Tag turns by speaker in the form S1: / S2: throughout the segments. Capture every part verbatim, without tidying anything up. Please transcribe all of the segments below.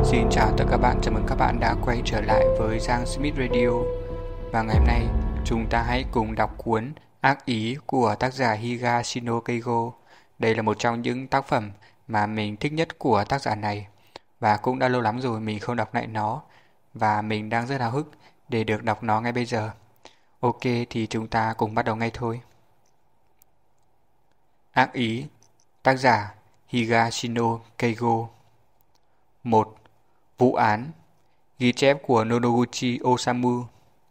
S1: Xin chào tất cả các bạn, chào mừng các bạn đã quay trở lại với Giang Smith Radio. Và ngày hôm nay, chúng ta hãy cùng đọc cuốn Ác Ý của tác giả Higashino Keigo. Đây là một trong những tác phẩm mà mình thích nhất của tác giả này. Và cũng đã lâu lắm rồi mình không đọc lại nó. Và mình đang rất háo hức để được đọc nó ngay bây giờ. Ok, thì chúng ta cùng bắt đầu ngay thôi. Ác Ý, tác giả Higashino Keigo. một. Vụ án. Ghi chép của Nonoguchi Osamu.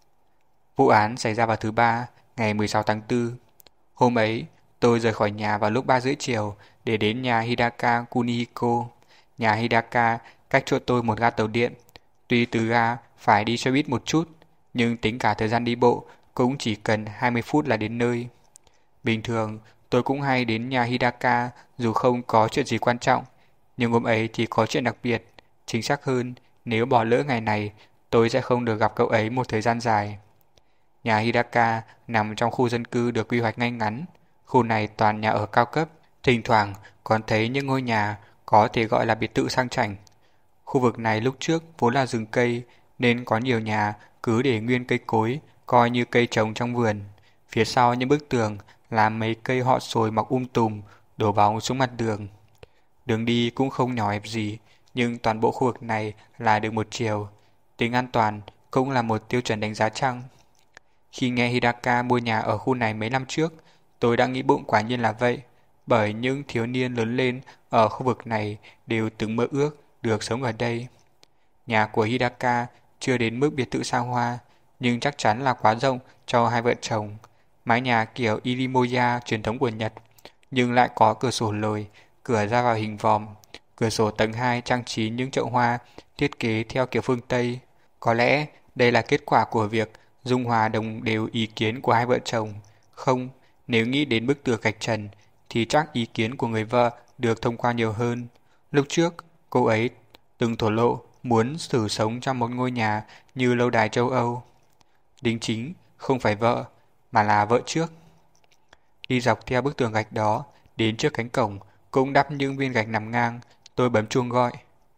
S1: Vụ án xảy ra vào thứ ba, ngày mười sáu tháng tư. Hôm ấy, tôi rời khỏi nhà vào lúc ba rưỡi chiều để đến nhà Hidaka Kunihiko. Nhà Hidaka cách chỗ tôi một ga tàu điện. Tuy từ ga phải đi xe buýt một chút, nhưng tính cả thời gian đi bộ cũng chỉ cần hai mươi phút là đến nơi. Bình thường, tôi cũng hay đến nhà Hidaka dù không có chuyện gì quan trọng. Nhưng hôm ấy thì có chuyện đặc biệt. Chính xác hơn, nếu bỏ lỡ ngày này, tôi sẽ không được gặp cậu ấy một thời gian dài. Nhà Hidaka nằm trong khu dân cư được quy hoạch ngay ngắn. Khu này toàn nhà ở cao cấp, thỉnh thoảng còn thấy những ngôi nhà có thể gọi là biệt thự sang chảnh. Khu vực này lúc trước vốn là rừng cây, nên có nhiều nhà cứ để nguyên cây cối, coi như cây trồng trong vườn. Phía sau những bức tường là mấy cây họ sồi mọc um tùm, đổ bóng xuống mặt đường. Đường đi cũng không nhỏ hẹp gì, nhưng toàn bộ khu vực này là đường một chiều. Tính an toàn cũng là một tiêu chuẩn đánh giá chăng. Khi nghe Hidaka mua nhà ở khu này mấy năm trước, tôi đã nghĩ bụng quả nhiên là vậy, bởi những thiếu niên lớn lên ở khu vực này đều từng mơ ước được sống ở đây. Nhà của Hidaka chưa đến mức biệt thự xa hoa, nhưng chắc chắn là quá rộng cho hai vợ chồng. Mái nhà kiểu Irimoya truyền thống của Nhật, nhưng lại có cửa sổ lồi, cửa ra vào hình vòm. Cửa sổ tầng hai trang trí những chậu hoa thiết kế theo kiểu phương Tây. Có lẽ đây là kết quả của việc dung hòa đồng đều ý kiến của hai vợ chồng. Không, nếu nghĩ đến bức tường gạch trần thì chắc ý kiến của người vợ được thông qua nhiều hơn. Lúc trước, cô ấy từng thổ lộ muốn thử sống trong một ngôi nhà như lâu đài châu Âu. Đính chính không phải vợ, mà là vợ trước. Đi dọc theo bức tường gạch đó, đến trước cánh cổng, cũng đắp những viên gạch nằm ngang. Tôi bấm chuông gọi,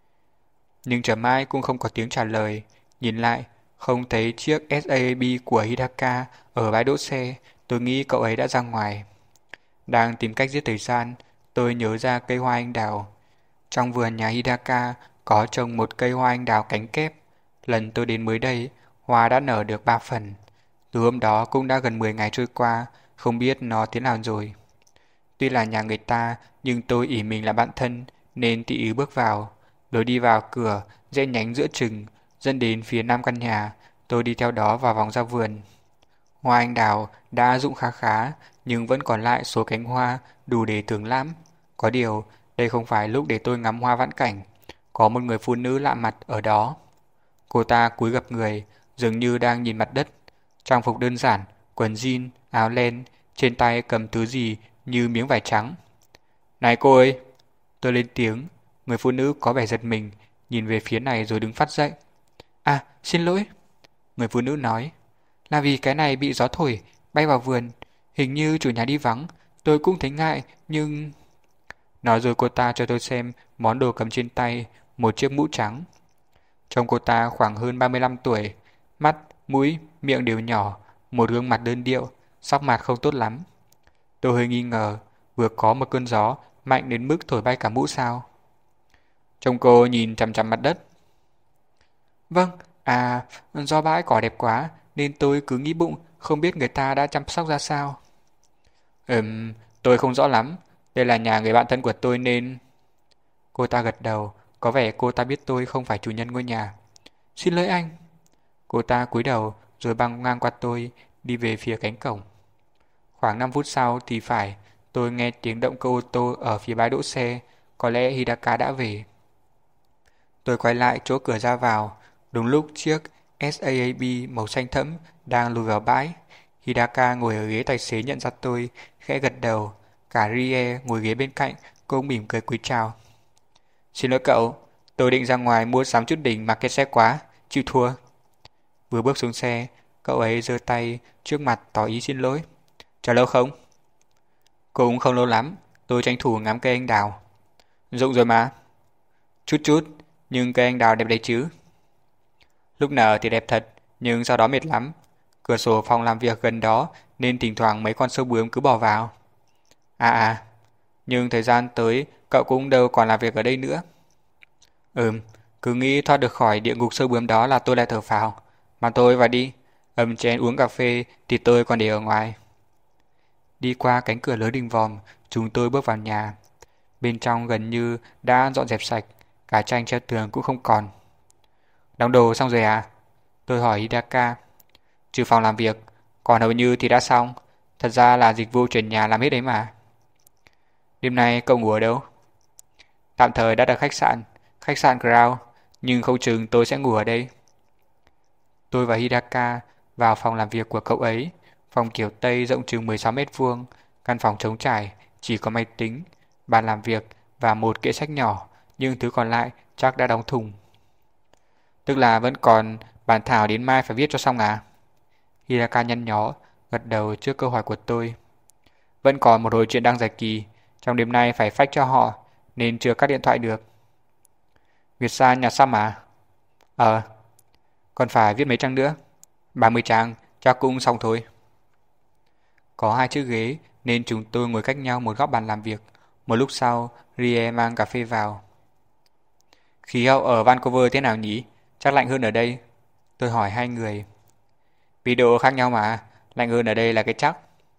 S1: nhưng chờ mãi cũng không có tiếng trả lời. Nhìn lại, không thấy chiếc ét a a bê của Hidaka ở bãi đỗ xe. Tôi nghĩ cậu ấy đã ra ngoài. Đang tìm cách giết thời gian, tôi nhớ ra cây hoa anh đào. Trong vườn nhà Hidaka có trồng một cây hoa anh đào cánh kép. Lần tôi đến mới đây, hoa đã nở được ba phần. Từ hôm đó cũng đã gần mười ngày trôi qua, không biết nó thế nào rồi. Tuy là nhà người ta, nhưng tôi ỷ mình là bạn thân, nên tỉ ứ bước vào. Lối đi vào cửa, rẽ nhánh giữa chừng, dẫn đến phía nam căn nhà. Tôi đi theo đó vào vòng ra vườn. Hoa anh đào đã rụng khá khá, nhưng vẫn còn lại số cánh hoa đủ để thưởng lãm. Có điều, đây không phải lúc để tôi ngắm hoa vãn cảnh. Có một người phụ nữ lạ mặt ở đó. Cô ta cúi gập người, dường như đang nhìn mặt đất. Trang phục đơn giản, quần jean, áo len, trên tay cầm thứ gì như miếng vải trắng. Này cô ơi! Tôi lên tiếng. Người phụ nữ có vẻ giật mình, nhìn về phía này rồi đứng phát dậy. À, xin lỗi. Người phụ nữ nói. Là vì cái này bị gió thổi, bay vào vườn. Hình như chủ nhà đi vắng. Tôi cũng thấy ngại, nhưng... Nói rồi cô ta cho tôi xem món đồ cầm trên tay, một chiếc mũ trắng. Trông cô ta khoảng hơn ba mươi lăm tuổi. Mắt, mũi, miệng đều nhỏ, một gương mặt đơn điệu, sắc mặt không tốt lắm. Tôi hơi nghi ngờ, vừa có một cơn gió mạnh đến mức thổi bay cả mũ sao. Trông cô nhìn chằm chằm mặt đất. Vâng, à, do bãi cỏ đẹp quá nên tôi cứ nghĩ bụng không biết người ta đã chăm sóc ra sao. Ừm, tôi không rõ lắm. Đây là nhà người bạn thân của tôi nên... Cô ta gật đầu, có vẻ cô ta biết tôi không phải chủ nhân ngôi nhà. Xin lỗi anh. Cô ta cúi đầu rồi băng ngang qua tôi, đi về phía cánh cổng. Khoảng năm phút sau thì phải, tôi nghe tiếng động cơ ô tô ở phía bãi đỗ xe. Có lẽ Hidaka đã về. Tôi quay lại chỗ cửa ra vào. Đúng lúc chiếc ét a a bê màu xanh thẫm đang lùi vào bãi. Hidaka ngồi ở ghế tài xế nhận ra tôi, khẽ gật đầu. Cả Rie ngồi ghế bên cạnh cũng mỉm cười cúi chào. Xin lỗi cậu, tôi định ra ngoài mua sắm chút đỉnh mà kẹt xe quá, chịu thua. Vừa bước xuống xe, cậu ấy giơ tay trước mặt tỏ ý xin lỗi. Chờ lâu không? Cũng không lâu lắm, tôi tranh thủ ngắm cây anh đào. Rụng rồi mà. Chút chút, nhưng cây anh đào đẹp đấy chứ. Lúc nở thì đẹp thật, nhưng sau đó mệt lắm. Cửa sổ phòng làm việc gần đó nên thỉnh thoảng mấy con sâu bướm cứ bò vào. À à, nhưng thời gian tới cậu cũng đâu còn làm việc ở đây nữa. Ừm, cứ nghĩ thoát được khỏi địa ngục sâu bướm đó là tôi lại thở phào. Mà tôi vào đi, ấm chén uống cà phê thì tôi còn để ở ngoài. Đi qua cánh cửa lớn đình vòm, chúng tôi bước vào nhà. Bên trong gần như đã dọn dẹp sạch, cả tranh treo tường cũng không còn. Đóng đồ xong rồi à? Tôi hỏi Hidaka. Trừ phòng làm việc, còn hầu như thì đã xong. Thật ra là dịch vụ chuyển nhà làm hết đấy mà. Đêm nay cậu ngủ ở đâu? Tạm thời đã đặt khách sạn, khách sạn Crown, nhưng không chừng tôi sẽ ngủ ở đây. Tôi và Hidaka vào phòng làm việc của cậu ấy, phòng kiểu Tây rộng chừng mười sáu mét vuông, căn phòng trống trải, chỉ có máy tính, bàn làm việc và một kệ sách nhỏ, nhưng thứ còn lại chắc đã đóng thùng. Tức là vẫn còn bản thảo đến mai phải viết cho xong à? Hidaka nhăn nhó, gật đầu trước câu hỏi của tôi. Vẫn còn một hồi chuyện đang dài kỳ, trong đêm nay phải fax cho họ, nên chưa cắt điện thoại được. Việt San nhà xăm à? Ờ, còn phải viết mấy trang nữa? ba mươi trang, chắc cũng xong thôi. Có hai chiếc ghế nên chúng tôi ngồi cách nhau một góc bàn làm việc. Một lúc sau, Rie mang cà phê vào. Khí hậu ở Vancouver thế nào nhỉ? Chắc lạnh hơn ở đây. Tôi hỏi hai người. Vì độ khác nhau mà, lạnh hơn ở đây là cái chắc.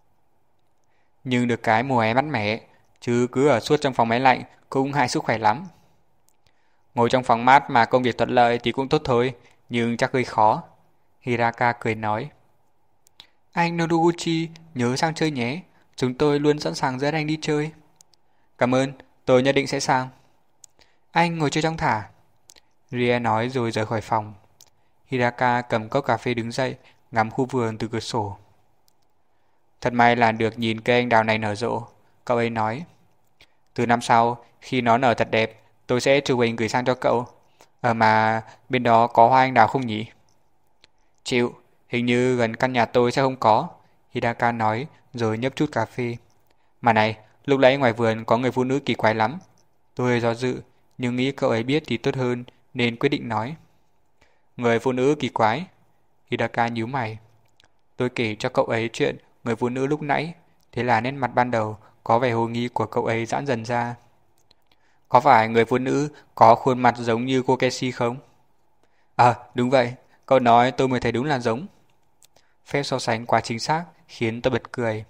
S1: Nhưng được cái mùa hè mát mẻ, chứ cứ ở suốt trong phòng máy lạnh cũng hại sức khỏe lắm. Ngồi trong phòng mát mà công việc thuận lợi thì cũng tốt thôi, nhưng chắc hơi khó. Hiraka cười nói. Anh Nodoguchi nhớ sang chơi nhé, chúng tôi luôn sẵn sàng dẫn anh đi chơi. Cảm ơn, tôi nhất định sẽ sang. Anh ngồi chơi trong thả. Rie nói rồi rời khỏi phòng. Hiraka cầm cốc cà phê đứng dậy, ngắm khu vườn từ cửa sổ. Thật may là được nhìn cây anh đào này nở rộ, cậu ấy nói. Từ năm sau, khi nó nở thật đẹp, tôi sẽ chụp hình gửi sang cho cậu. Ờ mà bên đó có hoa anh đào không nhỉ? Chịu, hình như gần căn nhà tôi sẽ không có, Hidaka nói rồi nhấp chút cà phê. Mà này, lúc nãy ngoài vườn có người phụ nữ kỳ quái lắm. Tôi hơi do dự, nhưng nghĩ cậu ấy biết thì tốt hơn nên quyết định nói. Người phụ nữ kỳ quái? Hidaka nhíu mày. Tôi kể cho cậu ấy chuyện người phụ nữ lúc nãy, thế là nét mặt ban đầu có vẻ hồ nghi của cậu ấy giãn dần ra. Có phải người phụ nữ có khuôn mặt giống như cô Casey không? À, đúng vậy, cậu nói tôi mới thấy đúng là giống. Phép so sánh quá chính xác khiến tôi bật cười.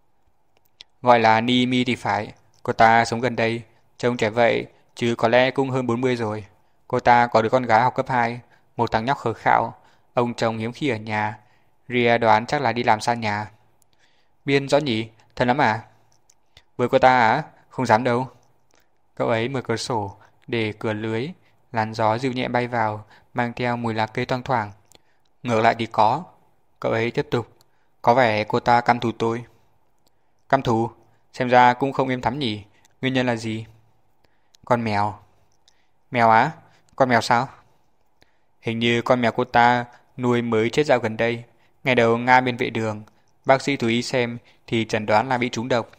S1: Gọi là Niimi thì phải, cô ta sống gần đây, trông trẻ vậy, chứ có lẽ cũng hơn bốn mươi rồi. Cô ta có đứa con gái học cấp hai, một thằng nhóc khờ khạo, ông chồng hiếm khi ở nhà. Ria đoán chắc là đi làm xa nhà. Biên rõ nhỉ, thật lắm à? Với cô ta à? Không dám đâu. Cậu ấy mở cửa sổ để cửa lưới, làn gió dịu nhẹ bay vào, mang theo mùi lá cây thoang thoảng. Ngược lại thì có. Cậu ấy tiếp tục. Có vẻ cô ta căm thù tôi. Căm thù? Xem ra cũng không êm thắm nhỉ. Nguyên nhân là gì? Con mèo. Mèo á? Con mèo sao? Hình như con mèo cô ta nuôi mới chết dạo gần đây. Ngày đầu ngã bên vệ đường, bác sĩ thú y xem thì chẩn đoán là bị trúng độc.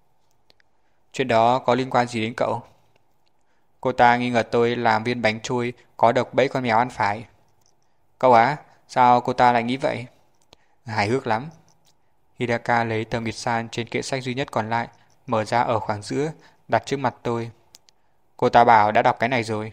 S1: Chuyện đó có liên quan gì đến cậu? Cô ta nghi ngờ tôi làm viên bánh trôi có độc bẫy con mèo ăn phải. Cậu á? Sao cô ta lại nghĩ vậy? Hài hước lắm. Hidaka lấy tờ Nguyệt San trên kệ sách duy nhất còn lại, mở ra ở khoảng giữa, đặt trước mặt tôi. Cô ta bảo đã đọc cái này rồi.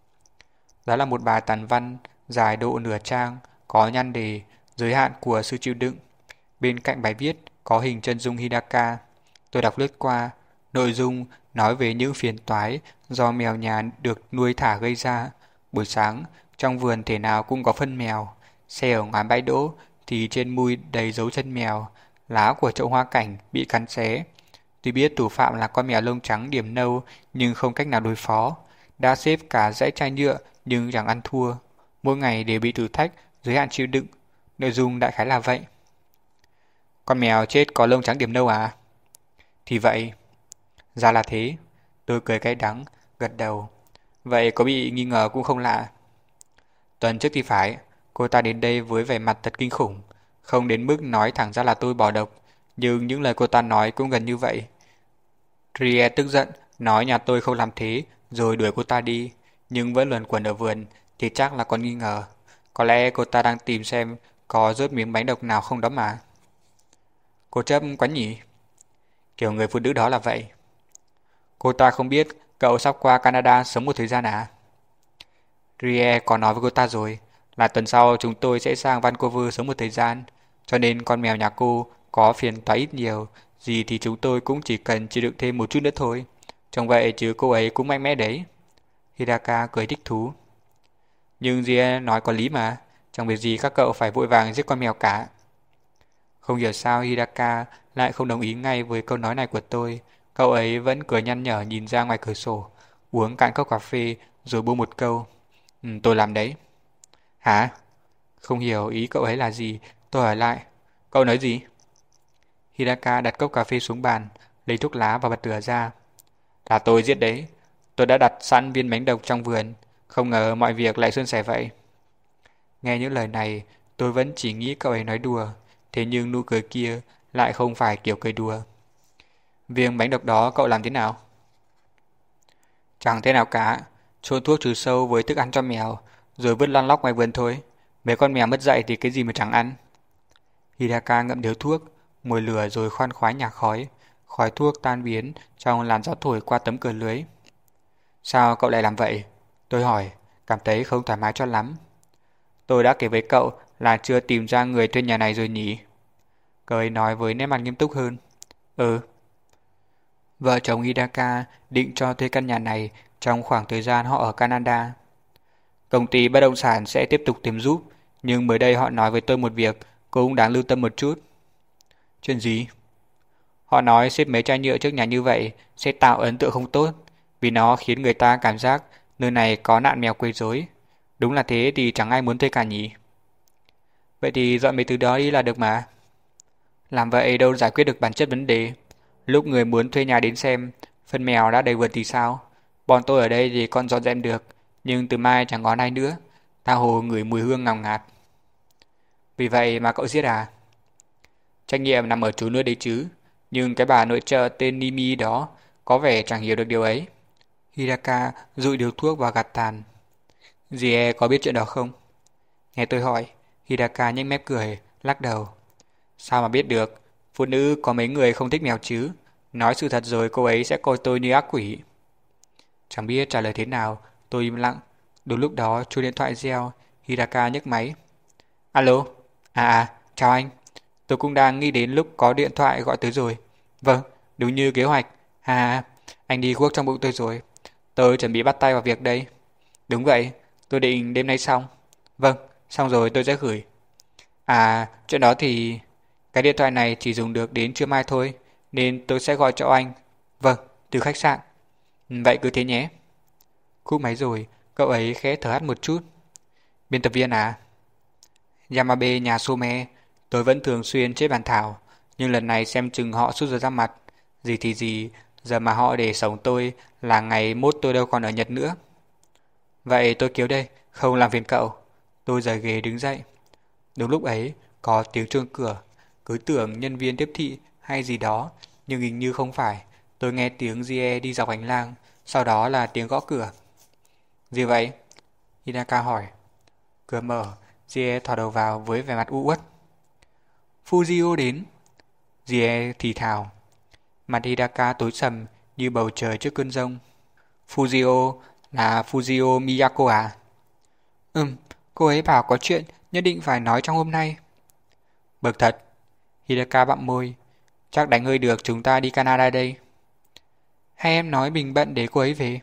S1: Đó là một bài tản văn dài độ nửa trang, có nhan đề giới hạn của sự chịu đựng. Bên cạnh bài viết có hình chân dung Hidaka. Tôi đọc lướt qua, nội dung nói về những phiền toái do mèo nhà được nuôi thả gây ra. Buổi sáng, trong vườn thể nào cũng có phân mèo. Xe ở ngoài bãi đỗ thì trên mui đầy dấu chân mèo. Lá của chậu hoa cảnh bị cắn xé. Tuy biết thủ phạm là con mèo lông trắng điểm nâu nhưng không cách nào đối phó. Đã xếp cả dãy chai nhựa nhưng chẳng ăn thua. Mỗi ngày đều bị thử thách, giới hạn chịu đựng. Nội dung đại khái là vậy. Con mèo chết có lông trắng điểm nâu à? Thì vậy. Ra là thế. Tôi cười cay đắng, gật đầu. Vậy có bị nghi ngờ cũng không lạ. Tuần trước thì phải, cô ta đến đây với vẻ mặt thật kinh khủng. Không đến mức nói thẳng ra là tôi bỏ độc, nhưng những lời cô ta nói cũng gần như vậy. Rie tức giận, nói nhà tôi không làm thế, rồi đuổi cô ta đi. nhưng vẫn luẩn quẩn ở vườn thì chắc là còn nghi ngờ. Có lẽ cô ta đang tìm xem có rớt miếng bánh độc nào không đó mà. Cô chấp quá nhỉ? Kiểu người phụ nữ đó là vậy. Cô ta không biết cậu sắp qua Canada sống một thời gian à? Rie có nói với cô ta rồi, là tuần sau chúng tôi sẽ sang Vancouver sống một thời gian, cho nên con mèo nhà cô có phiền toái ít nhiều, gì thì chúng tôi cũng chỉ cần chịu đựng thêm một chút nữa thôi. Trông vậy chứ cô ấy cũng mạnh mẽ đấy. Hidaka cười thích thú. Nhưng Rie nói có lý mà, chẳng việc gì các cậu phải vội vàng giết con mèo cả. Không hiểu sao Hidaka lại không đồng ý ngay với câu nói này của tôi. Cậu ấy vẫn cười nhăn nhở nhìn ra ngoài cửa sổ, uống cạn cốc cà phê rồi buông một câu. Ừ, tôi làm đấy. Hả? Không hiểu ý cậu ấy là gì, tôi hỏi lại. Cậu nói gì? Hidaka đặt cốc cà phê xuống bàn, lấy thuốc lá và bật lửa ra. Là tôi giết đấy. Tôi đã đặt sẵn viên bánh độc trong vườn, không ngờ mọi việc lại suôn sẻ vậy. Nghe những lời này, tôi vẫn chỉ nghĩ cậu ấy nói đùa, thế nhưng nụ cười kia lại không phải kiểu cười đùa. Viên bánh độc đó cậu làm thế nào? Chẳng thế nào cả, chôn thuốc trừ sâu với thức ăn cho mèo, rồi vứt lăn lóc ngoài vườn thôi. Mấy con mèo mất dạy thì cái gì mà chẳng ăn. Hidaka ngậm điếu thuốc, mồi lửa rồi khoan khoái nhả khói. Khói thuốc tan biến trong làn gió thổi qua tấm cửa lưới. Sao cậu lại làm vậy? Tôi hỏi, cảm thấy không thoải mái cho lắm. Tôi đã kể với cậu là chưa tìm ra người thuê nhà này rồi nhỉ? Cậu ấy nói với nét mặt nghiêm túc hơn. Ừ. Vợ chồng Hidaka định cho thuê căn nhà này trong khoảng thời gian họ ở Canada. Công ty bất động sản sẽ tiếp tục tìm giúp, nhưng mới đây họ nói với tôi một việc cũng đáng lưu tâm một chút. Chuyện gì? Họ nói xếp mấy chai nhựa trước nhà như vậy sẽ tạo ấn tượng không tốt, vì nó khiến người ta cảm giác nơi này có nạn mèo quấy rối. Đúng là thế thì chẳng ai muốn thuê cả nhỉ. Vậy thì dọn mấy thứ đó đi là được mà. Làm vậy đâu giải quyết được bản chất vấn đề. Lúc người muốn thuê nhà đến xem, phân mèo đã đầy vườn thì sao? Bọn tôi ở đây thì còn dọn dẹp được, nhưng từ mai chẳng có ai nữa. Tha hồ ngửi mùi hương ngào ngạt. Vì vậy mà cậu giết à? Trách nhiệm nằm ở chú nữa đấy chứ. Nhưng cái bà nội trợ tên Nimi đó có vẻ chẳng hiểu được điều ấy. Hidaka dụi điếu thuốc và gạt tàn. Dì có biết chuyện đó không? Nghe tôi hỏi, Hidaka nhếch mép cười, lắc đầu. Sao mà biết được? Phụ nữ có mấy người không thích mèo chứ? Nói sự thật rồi cô ấy sẽ coi tôi như ác quỷ. Chẳng biết trả lời thế nào, tôi im lặng. Đúng lúc đó chuông điện thoại reo, Hidaka nhấc máy. Alo? À à, chào anh. Tôi cũng đang nghĩ đến lúc có điện thoại gọi tới rồi. Vâng, đúng như kế hoạch. À, anh đi guốc trong bụng tôi rồi. Tôi chuẩn bị bắt tay vào việc đây. Đúng vậy, tôi định đêm nay xong. Vâng, xong rồi tôi sẽ gửi. À, chuyện đó thì... Cái điện thoại này chỉ dùng được đến trưa mai thôi, nên tôi sẽ gọi cho anh. Vâng, từ khách sạn. Vậy cứ thế nhé. Cúp máy rồi, cậu ấy khẽ thở hắt một chút. Biên tập viên à? Yamabe nhà Some, tôi vẫn thường xuyên chế bàn thảo, nhưng lần này xem chừng họ sút ruột ra mặt. Gì thì gì, giờ mà họ để sống tôi là ngày mốt tôi đâu còn ở Nhật nữa. Vậy tôi cứu đây, không làm phiền cậu. Tôi rời ghế đứng dậy. Đúng lúc ấy, có tiếng chuông cửa. Cứ tưởng nhân viên tiếp thị hay gì đó, nhưng hình như không phải. Tôi nghe tiếng Rie đi dọc hành lang, sau đó là tiếng gõ cửa. Gì vậy? Hinaka hỏi. Cửa mở, Rie thò đầu vào với vẻ mặt u uất. Fujio đến. Rie thì thào. Mặt Hidaka tối sầm như bầu trời trước cơn giông. Fujio là Fujio Miyako à? Ừm, cô ấy bảo có chuyện nhất định phải nói trong hôm nay. Bực thật. Hidaka bặm môi. Chắc đánh hơi được chúng ta đi Canada đây. Hay em nói mình bận để cô ấy về?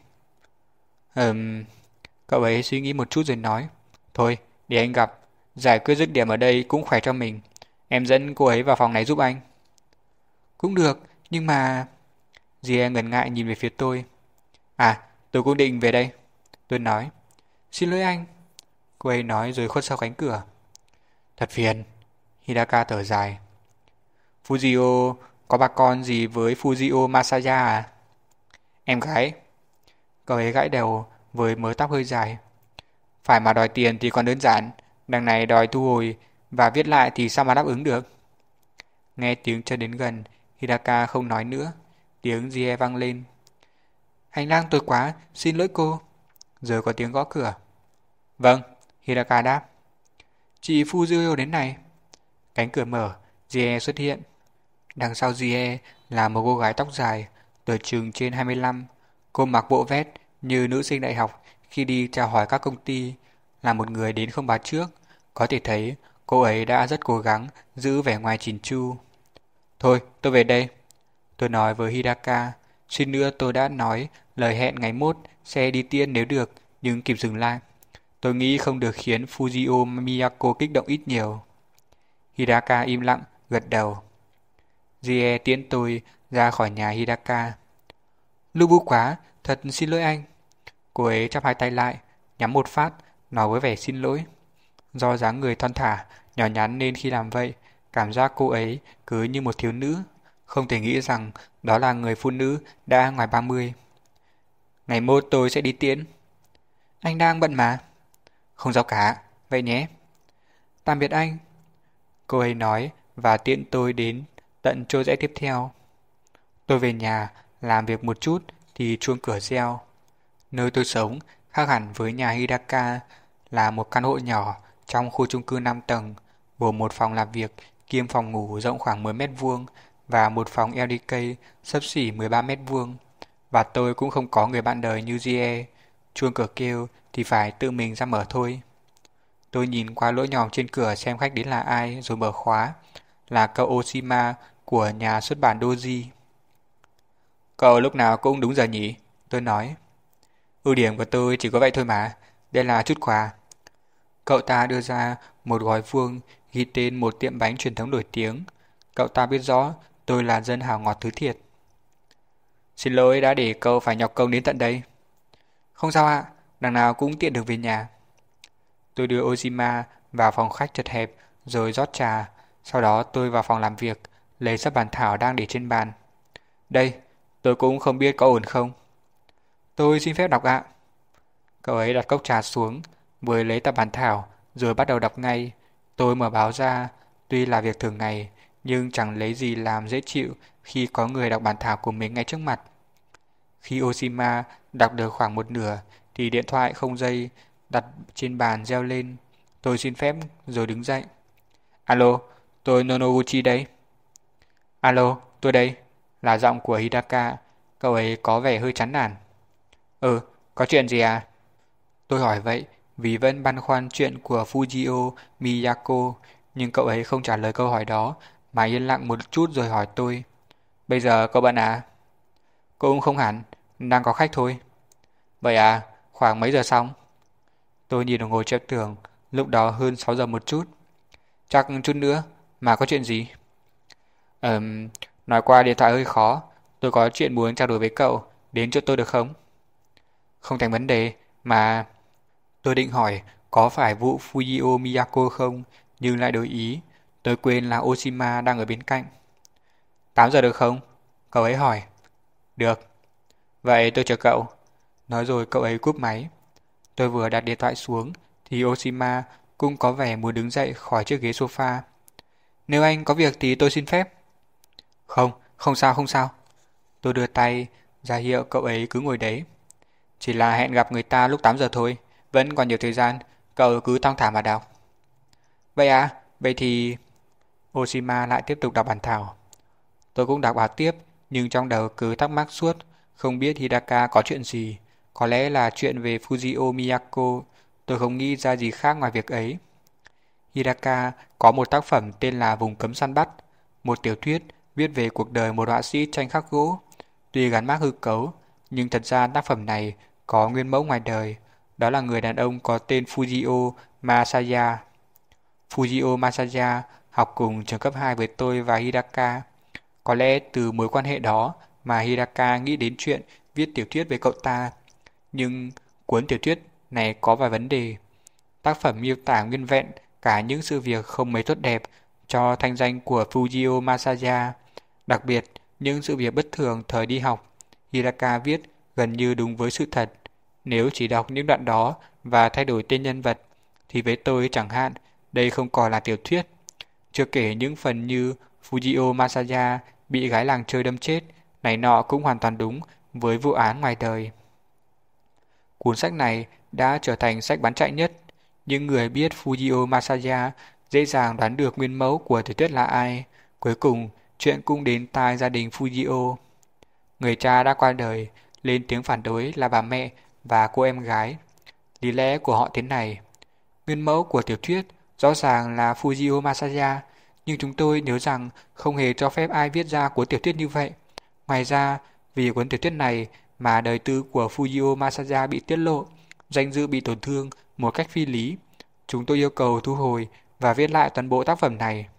S1: Ừm... Cậu ấy suy nghĩ một chút rồi nói. Thôi, để anh gặp. Giải quyết dứt điểm ở đây cũng khỏe cho mình. Em dẫn cô ấy vào phòng này giúp anh. Cũng được, nhưng mà... Rie ngần ngại nhìn về phía tôi. À, tôi cũng định về đây. Tôi nói. Xin lỗi anh. Cô ấy nói rồi khuất sau cánh cửa. Thật phiền. Hidaka thở dài. Fujio có bà con gì với Fujio Masaya à? Em gái. Cậu ấy gãi đầu với mớ tóc hơi dài. Phải mà đòi tiền thì còn đơn giản. Đằng này đòi thu hồi và viết lại thì sao mà đáp ứng được. Nghe tiếng chân đến gần, Hidaka không nói nữa. Tiếng Rie vang lên. Hành lang tối quá, xin lỗi cô. Rồi có tiếng gõ cửa. Vâng, Hidaka đáp. Chị Fujio đến này. Cánh cửa mở, Jie xuất hiện. Đằng sau Jie là một cô gái tóc dài, tuổi chừng trên hai mươi lăm. Cô mặc bộ vest như nữ sinh đại học khi đi chào hỏi các công ty, là một người đến không báo trước. Có thể thấy cô ấy đã rất cố gắng giữ vẻ ngoài chỉn chu. Thôi, tôi về đây. Tôi nói với Hidaka. Suýt nữa tôi đã nói lời hẹn ngày mốt sẽ đi tiễn nếu được, nhưng kịp dừng lại. Tôi nghĩ không được khiến Fujio Miyako kích động ít nhiều. Hidaka im lặng, gật đầu. Jie tiễn tôi ra khỏi nhà Hidaka. Lu bu quá, thật xin lỗi anh. Cô ấy chắp hai tay lại, nhắm một phát, nói với vẻ xin lỗi. Do dáng người thon thả, nhỏ nhắn nên khi làm vậy, cảm giác cô ấy cứ như một thiếu nữ. Không thể nghĩ rằng đó là người phụ nữ đã ngoài ba mươi. Ngày mốt tôi sẽ đi tiễn. Anh đang bận mà. Không sao cả, vậy nhé. Tạm biệt anh. Cô ấy nói và tiễn tôi đến tận chỗ rẽ tiếp theo. Tôi về nhà, làm việc một chút thì chuông cửa reo. Nơi tôi sống khác hẳn với nhà Hidaka, là một căn hộ nhỏ trong khu chung cư năm tầng, gồm một phòng làm việc kiêm phòng ngủ rộng khoảng mười mét vuông và một phòng L D K xấp xỉ mười ba mét vuông. Và tôi cũng không có người bạn đời như Jie. Chuông cửa kêu thì phải tự mình ra mở thôi. Tôi nhìn qua lỗ nhòm trên cửa xem khách đến là ai rồi mở khóa. Là cậu Oshima của nhà xuất bản Doji. Cậu lúc nào cũng đúng giờ nhỉ? Tôi nói. Ưu điểm của tôi chỉ có vậy thôi mà. Đây là chút quà. Cậu ta đưa ra một gói vuông ghi tên một tiệm bánh truyền thống nổi tiếng. Cậu ta biết rõ tôi là dân hào ngọt thứ thiệt. Xin lỗi đã để cậu phải nhọc công đến tận đây. Không sao ạ, đằng nào cũng tiện được về nhà. Tôi đưa Oshima vào phòng khách chật hẹp rồi rót trà. Sau đó tôi vào phòng làm việc, lấy sắp bản thảo đang để trên bàn. Đây, tôi cũng không biết có ổn không. Tôi xin phép đọc ạ. Cậu ấy đặt cốc trà xuống, vừa lấy tập bản thảo rồi bắt đầu đọc ngay. Tôi mở báo ra, tuy là việc thường ngày, nhưng chẳng lấy gì làm dễ chịu khi có người đọc bản thảo của mình ngay trước mặt. Khi Oshima đọc được khoảng một nửa thì điện thoại không dây đặt trên bàn reo lên. Tôi xin phép rồi đứng dậy. Alo, tôi Nonoguchi đây. Alo, tôi đây. Là giọng của Hidaka. Cậu ấy có vẻ hơi chán nản. Ừ, có chuyện gì à? Tôi hỏi vậy vì vẫn băn khoăn chuyện của Fujio Miyako, nhưng cậu ấy không trả lời câu hỏi đó mà yên lặng một chút rồi hỏi tôi. Bây giờ cậu bận à? Cũng không hẳn, đang có khách thôi. Vậy à, khoảng mấy giờ xong? Tôi nhìn đồng hồ treo tường, lúc đó hơn sáu giờ một chút. Chắc chút nữa, mà có chuyện gì? Ừm, nói qua điện thoại hơi khó, tôi có chuyện muốn trao đổi với cậu, đến chỗ tôi được không? Không thành vấn đề, mà... Tôi định hỏi có phải vụ Fujio Miyako không, nhưng lại đổi ý. Tôi quên là Oshima đang ở bên cạnh. tám giờ được không? Cậu ấy hỏi. Được. Vậy tôi chờ cậu. Nói rồi cậu ấy cúp máy. Tôi vừa đặt điện thoại xuống thì Oshima cũng có vẻ muốn đứng dậy khỏi chiếc ghế sofa. Nếu anh có việc thì tôi xin phép. Không, không sao không sao. Tôi đưa tay ra hiệu cậu ấy cứ ngồi đấy. Chỉ là hẹn gặp người ta lúc tám giờ thôi. Vẫn còn nhiều thời gian, cậu cứ thong thả mà đọc. Vậy à, vậy thì... Oshima lại tiếp tục đọc bản thảo. Tôi cũng đọc báo tiếp, nhưng trong đầu cứ thắc mắc suốt, không biết Hidaka có chuyện gì. Có lẽ là chuyện về Fujio Miyako, tôi không nghĩ ra gì khác ngoài việc ấy. Hidaka có một tác phẩm tên là Vùng Cấm Săn Bắt, một tiểu thuyết viết về cuộc đời một họa sĩ tranh khắc gỗ. Tuy gắn mác hư cấu, nhưng thật ra tác phẩm này có nguyên mẫu ngoài đời. Đó là người đàn ông có tên Fujio Masaya. Fujio Masaya học cùng trường cấp hai với tôi và Hidaka. Có lẽ từ mối quan hệ đó mà Hidaka nghĩ đến chuyện viết tiểu thuyết về cậu ta. Nhưng cuốn tiểu thuyết này có vài vấn đề. Tác phẩm miêu tả nguyên vẹn cả những sự việc không mấy tốt đẹp cho thanh danh của Fujio Masaya. Đặc biệt, những sự việc bất thường thời đi học, Hidaka viết gần như đúng với sự thật. Nếu chỉ đọc những đoạn đó và thay đổi tên nhân vật, thì với tôi chẳng hạn, đây không còn là tiểu thuyết. Chưa kể những phần như Fujio Masaya bị gái làng chơi đâm chết, này nọ cũng hoàn toàn đúng với vụ án ngoài đời. Cuốn sách này đã trở thành sách bán chạy nhất. Những người biết Fujio Masaya dễ dàng đoán được nguyên mẫu của tiểu thuyết là ai. Cuối cùng, chuyện cũng đến tai gia đình Fujio. Người cha đã qua đời, lên tiếng phản đối là bà mẹ và cô em gái. Lý lẽ của họ thế này: nguyên mẫu của tiểu thuyết rõ ràng là Fujio Masaya, nhưng chúng tôi nhớ rằng không hề cho phép ai viết ra cuốn tiểu thuyết như vậy. Ngoài ra, vì cuốn tiểu thuyết này mà đời tư của Fujio Masaya bị tiết lộ, danh dự bị tổn thương một cách phi lý. Chúng tôi yêu cầu thu hồi và viết lại toàn bộ tác phẩm này.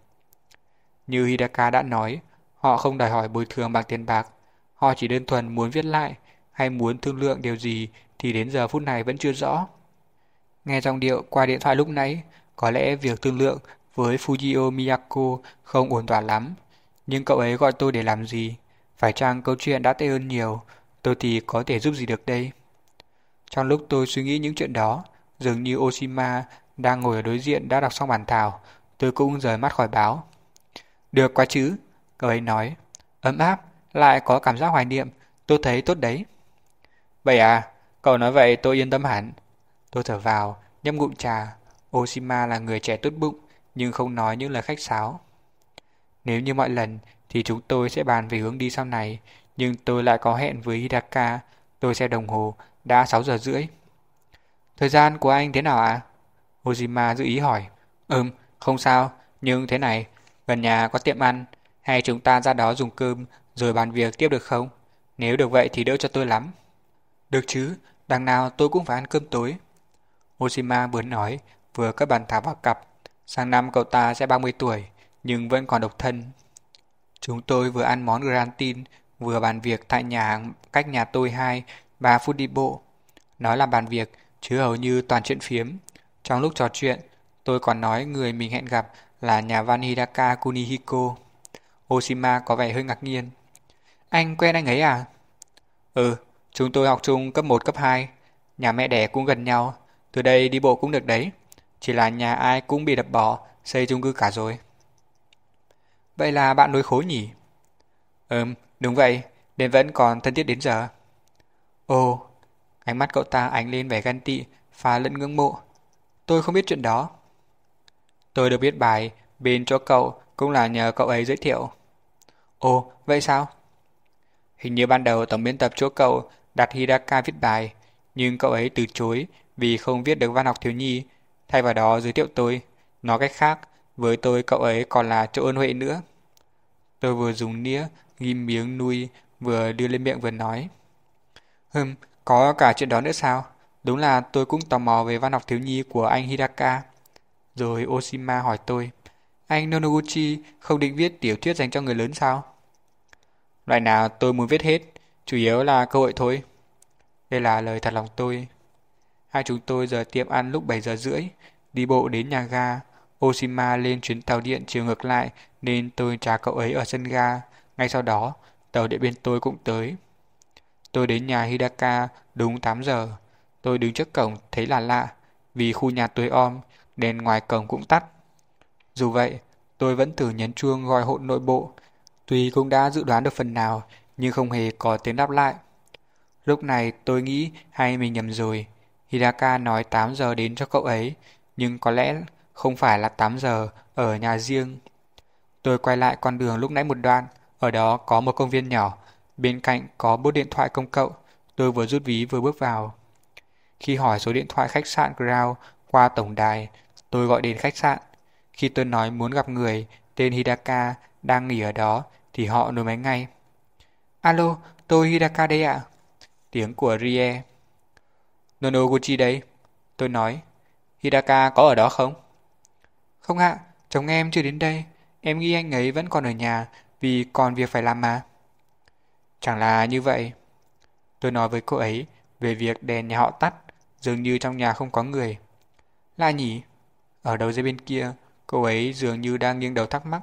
S1: Như Hidaka đã nói, họ không đòi hỏi bồi thường bằng tiền bạc. Họ chỉ đơn thuần muốn viết lại hay muốn thương lượng điều gì thì đến giờ phút này vẫn chưa rõ. Nghe giọng điệu qua điện thoại lúc nãy, có lẽ việc thương lượng với Fujio Miyako không ổn thỏa lắm. Nhưng cậu ấy gọi tôi để làm gì? Phải chăng câu chuyện đã tệ hơn nhiều? Tôi thì có thể giúp gì được đây? Trong lúc tôi suy nghĩ những chuyện đó, dường như Oshima đang ngồi ở đối diện đã đọc xong bản thảo. Tôi cũng rời mắt khỏi báo. Được quá chứ, cậu ấy nói. Ấm áp, lại có cảm giác hoài niệm. Tôi thấy tốt đấy. Vậy à, cậu nói vậy tôi yên tâm hẳn. Tôi thở vào, nhấp ngụm trà. Oshima là người trẻ tốt bụng, nhưng không nói những lời khách sáo. Nếu như mọi lần thì chúng tôi sẽ bàn về hướng đi sau này, nhưng tôi lại có hẹn với Hidaka. Tôi xem đồng hồ, đã sáu giờ rưỡi. Thời gian của anh thế nào ạ? À? Oshima giữ ý hỏi. Ừm, không sao, nhưng thế này, gần nhà có tiệm ăn, hay chúng ta ra đó dùng cơm rồi bàn việc tiếp được không? Nếu được vậy thì đỡ cho tôi lắm. Được chứ, đằng nào tôi cũng phải ăn cơm tối. Oshima vừa nói, vừa cất bàn thảo vào cặp. Sang năm cậu ta sẽ ba mươi tuổi, nhưng vẫn còn độc thân. Chúng tôi vừa ăn món grantin, vừa bàn việc tại nhà hàng cách nhà tôi hai, ba phút đi bộ. Nói là bàn việc, chứ hầu như toàn chuyện phiếm. Trong lúc trò chuyện, tôi còn nói người mình hẹn gặp là nhà văn Hidaka Kunihiko. Oshima có vẻ hơi ngạc nhiên. Anh quen anh ấy à? Ừ, chúng tôi học chung cấp một, cấp hai. Nhà mẹ đẻ cũng gần nhau. Từ đây đi bộ cũng được đấy. Chỉ là nhà ai cũng bị đập bỏ, xây chung cư cả rồi. Vậy là bạn nối khối nhỉ? Ừm, đúng vậy, nên vẫn còn thân thiết đến giờ. Ồ, ánh mắt cậu ta ánh lên vẻ ganh tị, pha lẫn ngưỡng mộ. Tôi không biết chuyện đó. Tôi được biết bài bên chỗ cậu cũng là nhờ cậu ấy giới thiệu. Ồ, vậy sao? Hình như ban đầu tổng biên tập chỗ cậu đặt Hidaka viết bài, nhưng cậu ấy từ chối vì không viết được văn học thiếu nhi, thay vào đó giới thiệu tôi. Nói cách khác, với tôi cậu ấy còn là chỗ ơn huệ nữa. Tôi vừa dùng nĩa, ghim miếng nuôi, vừa đưa lên miệng vừa nói. Hừm, có cả chuyện đó nữa sao? Đúng là tôi cũng tò mò về văn học thiếu nhi của anh Hidaka. Rồi Oshima hỏi tôi, anh Nonoguchi không định viết tiểu thuyết dành cho người lớn sao? Loại nào tôi muốn viết hết, chủ yếu là cơ hội thôi. Đây là lời thật lòng tôi. Hai chúng tôi giờ tiệm ăn lúc bảy giờ rưỡi, đi bộ đến nhà ga. Oshima lên chuyến tàu điện chiều ngược lại nên tôi trả cậu ấy ở sân ga. Ngay sau đó, tàu điện bên tôi cũng tới. Tôi đến nhà Hidaka đúng tám giờ. Tôi đứng trước cổng thấy là lạ, vì khu nhà tối om, đèn ngoài cổng cũng tắt. Dù vậy, tôi vẫn thử nhấn chuông gọi hộ nội bộ. Tuy cũng đã dự đoán được phần nào, nhưng không hề có tiếng đáp lại. Lúc này tôi nghĩ hay mình nhầm rồi. Hidaka nói tám giờ đến cho cậu ấy, nhưng có lẽ không phải là tám giờ ở nhà riêng. Tôi quay lại con đường lúc nãy một đoạn, ở đó có một công viên nhỏ, bên cạnh có bốt điện thoại công cộng. Tôi vừa rút ví vừa bước vào. Khi hỏi số điện thoại khách sạn Ground qua tổng đài, tôi gọi đến khách sạn. Khi tôi nói muốn gặp người tên Hidaka đang nghỉ ở đó, thì họ nối máy ngay. Alo, tôi Hidaka đây ạ. Tiếng của Rie. Nonoguchi đây. Tôi nói. Hidaka có ở đó không? Không ạ, chồng em chưa đến đây. Em nghĩ anh ấy vẫn còn ở nhà vì còn việc phải làm mà. Chẳng là như vậy. Tôi nói với cô ấy về việc đèn nhà họ tắt, dường như trong nhà không có người. Lạ nhỉ? Ở đầu dây bên kia, cô ấy dường như đang nghiêng đầu thắc mắc.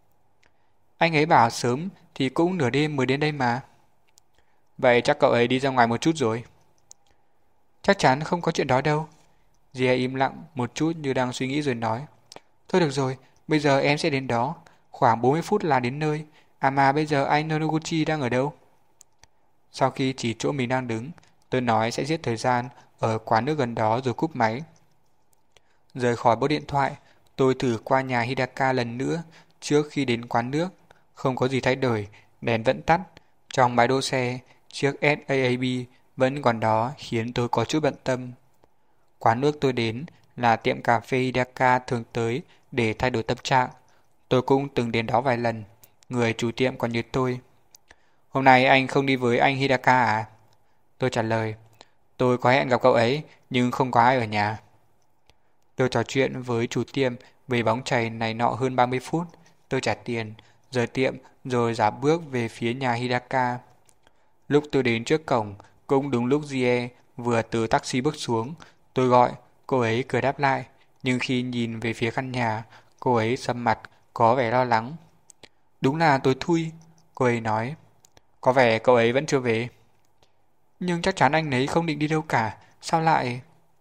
S1: Anh ấy bảo sớm thì cũng nửa đêm mới đến đây mà. Vậy chắc cậu ấy đi ra ngoài một chút rồi. Chắc chắn không có chuyện đó đâu. Ria im lặng một chút như đang suy nghĩ rồi nói. Thôi được rồi, bây giờ em sẽ đến đó. Khoảng bốn mươi phút là đến nơi. À mà bây giờ anh Nonoguchi đang ở đâu? Sau khi chỉ chỗ mình đang đứng, tôi nói sẽ giết thời gian ở quán nước gần đó rồi cúp máy. Rời khỏi bốt điện thoại, tôi thử qua nhà Hidaka lần nữa trước khi đến quán nước. Không có gì thay đổi, đèn vẫn tắt. Trong bãi đỗ xe, chiếc ét a a bê vẫn còn đó khiến tôi có chút bận tâm. Quán nước tôi đến là tiệm cà phê Hidaka thường tới để thay đổi tâm trạng. Tôi cũng từng đến đó vài lần. Người chủ tiệm còn nhớ tôi. Hôm nay anh không đi với anh Hidaka à? Tôi trả lời. Tôi có hẹn gặp cậu ấy nhưng không có ai ở nhà. Tôi trò chuyện với chủ tiệm về bóng chày này nọ hơn ba mươi phút. Tôi trả tiền, rời tiệm rồi giả bước về phía nhà Hidaka. Lúc tôi đến trước cổng, cũng đúng lúc Jie vừa từ taxi bước xuống. Tôi gọi, cô ấy cười đáp lại, nhưng khi nhìn về phía căn nhà, cô ấy sầm mặt, có vẻ lo lắng. Đúng là tôi thui, cô ấy nói. Có vẻ cậu ấy vẫn chưa về. Nhưng chắc chắn anh ấy không định đi đâu cả, sao lại...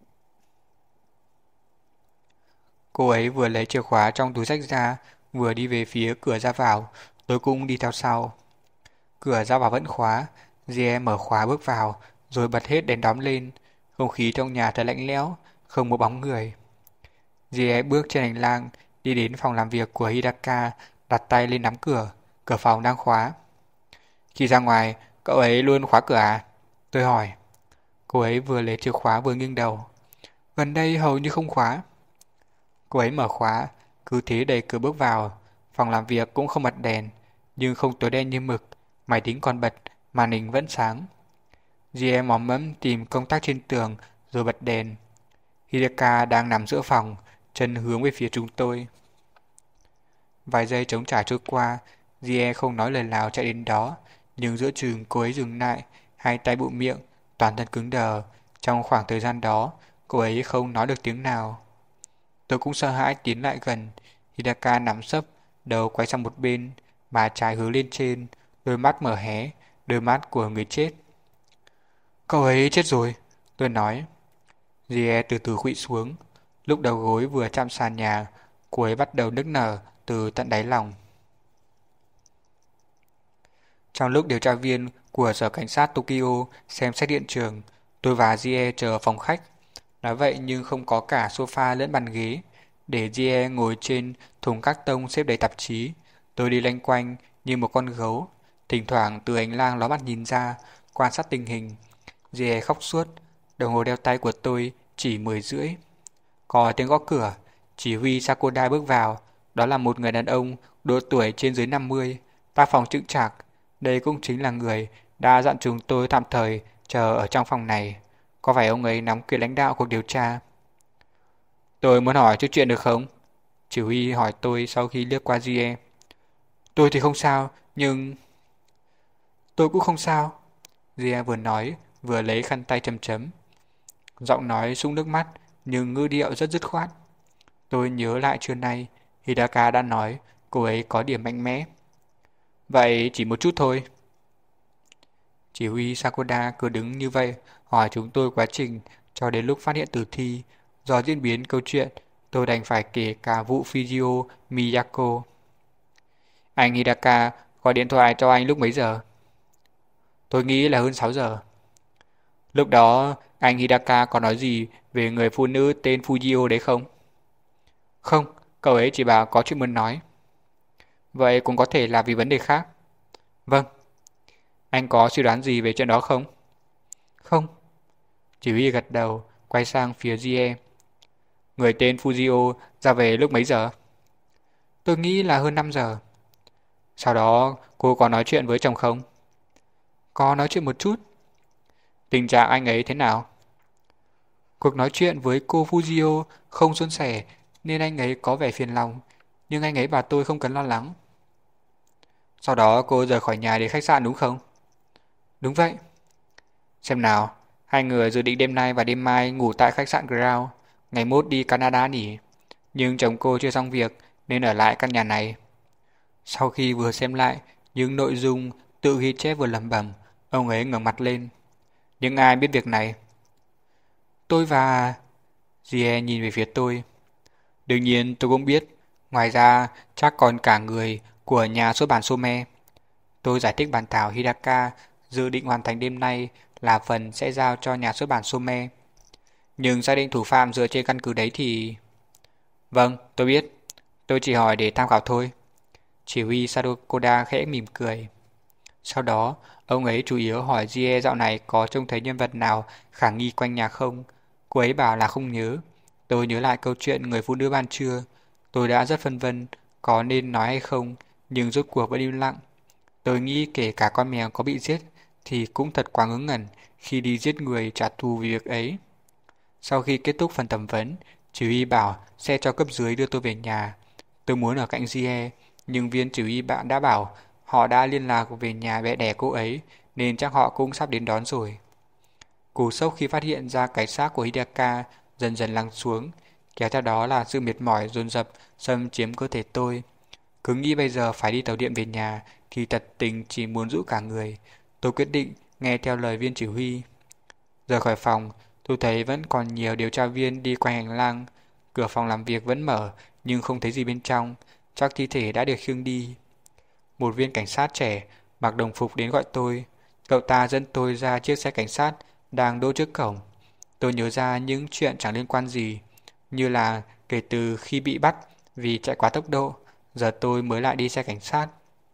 S1: Cô ấy vừa lấy chìa khóa trong túi xách ra, vừa đi về phía cửa ra vào, tôi cũng đi theo sau. Cửa ra vào vẫn khóa, Jie mở khóa bước vào, rồi bật hết đèn đóm lên. Không khí trong nhà thật lạnh lẽo, không một bóng người. Jie bước trên hành lang, đi đến phòng làm việc của Hidaka, đặt tay lên nắm cửa, cửa phòng đang khóa. Khi ra ngoài, cậu ấy luôn khóa cửa à? Tôi hỏi. Cô ấy vừa lấy chìa khóa vừa nghiêng đầu. Gần đây hầu như không khóa. Cô ấy mở khóa, cứ thế đẩy cửa bước vào. Phòng làm việc cũng không bật đèn, nhưng không tối đen như mực. Máy tính còn bật, màn hình vẫn sáng. Jie mò mẫm tìm công tắc trên tường rồi bật đèn. Hidaka đang nằm giữa phòng, chân hướng về phía chúng tôi. Vài giây trống trải trôi qua, Jie không nói lời nào chạy đến đó, nhưng giữa chừng cô ấy dừng lại, hai tay bụm miệng, toàn thân cứng đờ. Trong khoảng thời gian đó, cô ấy không nói được tiếng nào. Tôi cũng sợ hãi tiến lại gần. Hidaka nằm sấp, đầu quay sang một bên, má trái hướng lên trên, đôi mắt mở hé, đôi mắt của người chết. Cậu ấy chết rồi, tôi nói. Jie từ từ khuỵu xuống. Lúc đầu gối vừa chạm sàn nhà, cô ấy bắt đầu nức nở từ tận đáy lòng. Trong lúc điều tra viên của sở cảnh sát Tokyo xem xét hiện trường, tôi và Jie chờ ở phòng khách. Nói vậy nhưng không có cả sofa lẫn bàn ghế, để Jie ngồi trên thùng các tông xếp đầy tạp chí. Tôi đi loanh quanh như một con gấu, thỉnh thoảng từ hành lang ló mặt nhìn ra, quan sát tình hình. Jie khóc suốt, đồng hồ đeo tay của tôi chỉ mười rưỡi. Có tiếng gõ cửa, chỉ huy Sakoda bước vào. Đó là một người đàn ông độ tuổi trên dưới năm mươi, tác phong chững chạc. Đây cũng chính là người đã dặn chúng tôi tạm thời chờ ở trong phòng này. Có phải ông ấy nắm quyền lãnh đạo cuộc điều tra? Tôi muốn hỏi chút chuyện được không? Chỉ huy hỏi tôi sau khi liếc qua Jie. Tôi thì không sao, nhưng... Tôi cũng không sao. Jie vừa nói, vừa lấy khăn tay chấm chấm. Giọng nói sũng nước mắt, nhưng ngữ điệu rất dứt khoát. Tôi nhớ lại trưa nay, Hidaka đã nói cô ấy có điểm mạnh mẽ. Vậy chỉ một chút thôi. Chỉ huy Sakoda cứ đứng như vậy, hỏi chúng tôi quá trình cho đến lúc phát hiện tử thi. Do diễn biến câu chuyện, tôi đành phải kể cả vụ Fujio Miyako. Anh Hidaka gọi điện thoại cho anh lúc mấy giờ? Tôi nghĩ là hơn sáu giờ. Lúc đó, anh Hidaka có nói gì về người phụ nữ tên Fujio đấy không? Không, cậu ấy chỉ bảo có chuyện muốn nói. Vậy cũng có thể là vì vấn đề khác. Vâng. Anh có suy đoán gì về chuyện đó không? Không. Chỉ huy gật đầu, quay sang phía Jie. Người tên Fujio ra về lúc mấy giờ? Tôi nghĩ là hơn năm giờ. Sau đó cô có nói chuyện với chồng không? Có nói chuyện một chút. Tình trạng anh ấy thế nào? Cuộc nói chuyện với cô Fujio không suôn sẻ nên anh ấy có vẻ phiền lòng, nhưng anh ấy bảo tôi không cần lo lắng. Sau đó cô rời khỏi nhà đến khách sạn đúng không? Đúng vậy. Xem nào, hai người dự định đêm nay và đêm mai ngủ tại khách sạn Ground, ngày mốt đi Canada nhỉ? Nhưng chồng cô chưa xong việc nên ở lại căn nhà này. Sau khi vừa xem lại những nội dung tự ghi chép vừa lẩm bẩm, ông ấy ngẩng mặt lên. Nhưng ai biết việc này? Tôi và... Jie nhìn về phía tôi. Đương nhiên tôi cũng biết. Ngoài ra chắc còn cả người của nhà xuất bản Some. Tôi giải thích bản thảo Hidaka dự định hoàn thành đêm nay là phần sẽ giao cho nhà xuất bản Some. Nhưng xác định thủ phạm dựa trên căn cứ đấy thì... Vâng, tôi biết. Tôi chỉ hỏi để tham khảo thôi. Chỉ huy Sadokoda khẽ mỉm cười. Sau đó, ông ấy chủ yếu hỏi Jie dạo này có trông thấy nhân vật nào khả nghi quanh nhà không. Cô ấy bảo là không nhớ. Tôi nhớ lại câu chuyện người phụ nữ ban trưa. Tôi đã rất phân vân có nên nói hay không, nhưng rốt cuộc vẫn im lặng. Tôi nghĩ kể cả con mèo có bị giết thì cũng thật quá ngớ ngẩn khi đi giết người trả thù vì việc ấy. Sau khi kết thúc phần thẩm vấn, chỉ huy bảo sẽ cho cấp dưới đưa tôi về nhà. Tôi muốn ở cạnh Jie, nhưng viên chỉ huy bạn đã bảo họ đã liên lạc về nhà mẹ đẻ cô ấy, nên chắc họ cũng sắp đến đón rồi. Cú sốc khi phát hiện ra cái xác của Hidaka dần dần lắng xuống, kéo theo đó là sự mệt mỏi dồn dập xâm chiếm cơ thể tôi. Cứ nghĩ bây giờ phải đi tàu điện về nhà thì thật tình chỉ muốn rũ cả người. Tôi quyết định nghe theo lời viên chỉ huy. Rời khỏi phòng, tôi thấy vẫn còn nhiều điều tra viên đi quanh hành lang. Cửa phòng làm việc vẫn mở nhưng không thấy gì bên trong, chắc thi thể đã được khiêng đi. Một viên cảnh sát trẻ mặc đồng phục đến gọi tôi. Cậu ta dẫn tôi ra chiếc xe cảnh sát đang đỗ trước cổng. Tôi nhớ ra những chuyện chẳng liên quan gì, như là kể từ khi bị bắt vì chạy quá tốc độ, giờ tôi mới lại đi xe cảnh sát.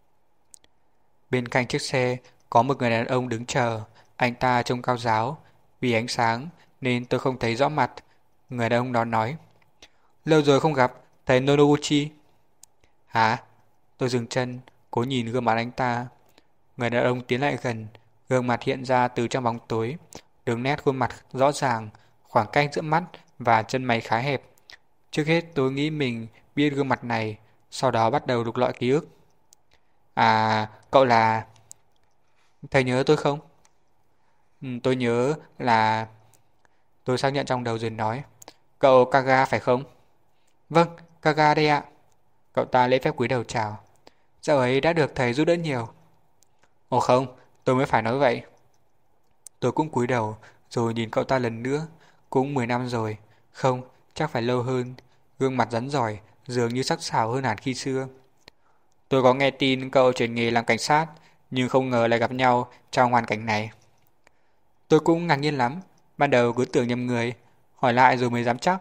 S1: Bên cạnh chiếc xe có một người đàn ông đứng chờ. Anh ta trông cao ráo. Vì ánh sáng nên tôi không thấy rõ mặt. Người đàn ông đó nói: Lâu rồi không gặp, thầy Nonoguchi. Hả? Tôi dừng chân, cố nhìn gương mặt anh ta. Người đàn ông tiến lại gần, gương mặt hiện ra từ trong bóng tối. Đường nét khuôn mặt rõ ràng, khoảng cách giữa mắt và chân mày khá hẹp. Trước hết tôi nghĩ mình biết gương mặt này, sau đó bắt đầu lục lọi ký ức. À, cậu là... Thầy nhớ tôi không? Ừ, tôi nhớ là... Tôi xác nhận trong đầu rồi nói: Cậu Kaga phải không? Vâng, Kaga đây ạ. Cậu ta lễ phép cúi đầu chào. Dạo ấy đã được thầy giúp đỡ nhiều. Ồ không, tôi mới phải nói vậy. Tôi cũng cúi đầu rồi nhìn cậu ta lần nữa. Cũng mười năm rồi. Không, chắc phải lâu hơn. Gương mặt rắn giỏi, dường như sắc sảo hơn hẳn khi xưa. Tôi có nghe tin cậu chuyển nghề làm cảnh sát, nhưng không ngờ lại gặp nhau trong hoàn cảnh này. Tôi cũng ngạc nhiên lắm, ban đầu cứ tưởng nhầm người, hỏi lại rồi mới dám chắc.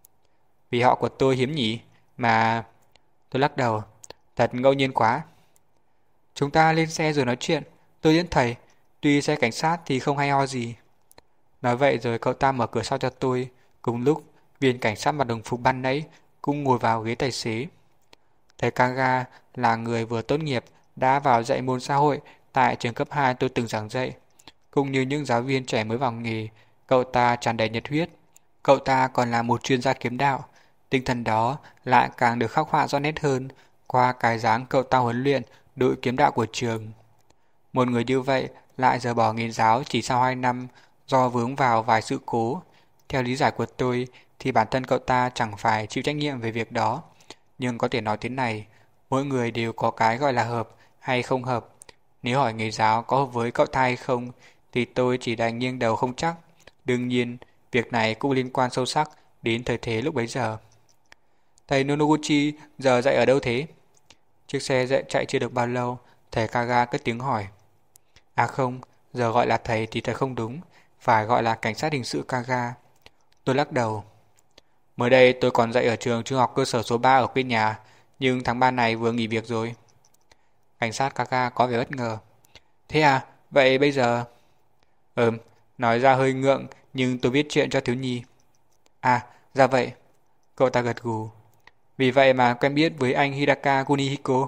S1: Vì họ của tôi hiếm nhỉ, mà... Tôi lắc đầu, thật ngẫu nhiên quá. Chúng ta lên xe rồi nói chuyện, tôi dẫn thầy, tuy xe cảnh sát thì không hay ho gì. Nói vậy rồi cậu ta mở cửa sau cho tôi, cùng lúc viên cảnh sát mặc đồng phục ban nãy cũng ngồi vào ghế tài xế. Thầy Kaga là người vừa tốt nghiệp đã vào dạy môn xã hội tại trường cấp hai tôi từng giảng dạy. Cũng như những giáo viên trẻ mới vào nghề, cậu ta tràn đầy nhiệt huyết. Cậu ta còn là một chuyên gia kiếm đạo. Tinh thần đó lại càng được khắc họa rõ nét hơn qua cái dáng cậu ta huấn luyện đội kiếm đạo của trường. Một người như vậy lại rời bỏ nghề giáo chỉ sau hai năm do vướng vào vài sự cố. Theo lý giải của tôi thì bản thân cậu ta chẳng phải chịu trách nhiệm về việc đó. Nhưng có thể nói thế này, mỗi người đều có cái gọi là hợp hay không hợp. Nếu hỏi nghề giáo có hợp với cậu ta hay không thì tôi chỉ đành nghiêng đầu không chắc. Đương nhiên, việc này cũng liên quan sâu sắc đến thời thế lúc bấy giờ. Thầy Nonoguchi giờ dạy ở đâu thế? Chiếc xe dạy chạy chưa được bao lâu, thầy Kaga cất tiếng hỏi. À không, giờ gọi là thầy thì thật không đúng, phải gọi là cảnh sát hình sự Kaga. Tôi lắc đầu. Mới đây tôi còn dạy ở trường trung học cơ sở số ba ở quê nhà, nhưng tháng ba này vừa nghỉ việc rồi. Cảnh sát Kaga có vẻ bất ngờ. Thế à, vậy bây giờ... Ừm, nói ra hơi ngượng, nhưng tôi viết chuyện cho thiếu nhi. À, ra vậy. Cậu ta gật gù. Vì vậy mà quen biết với anh Hidaka Kunihiko.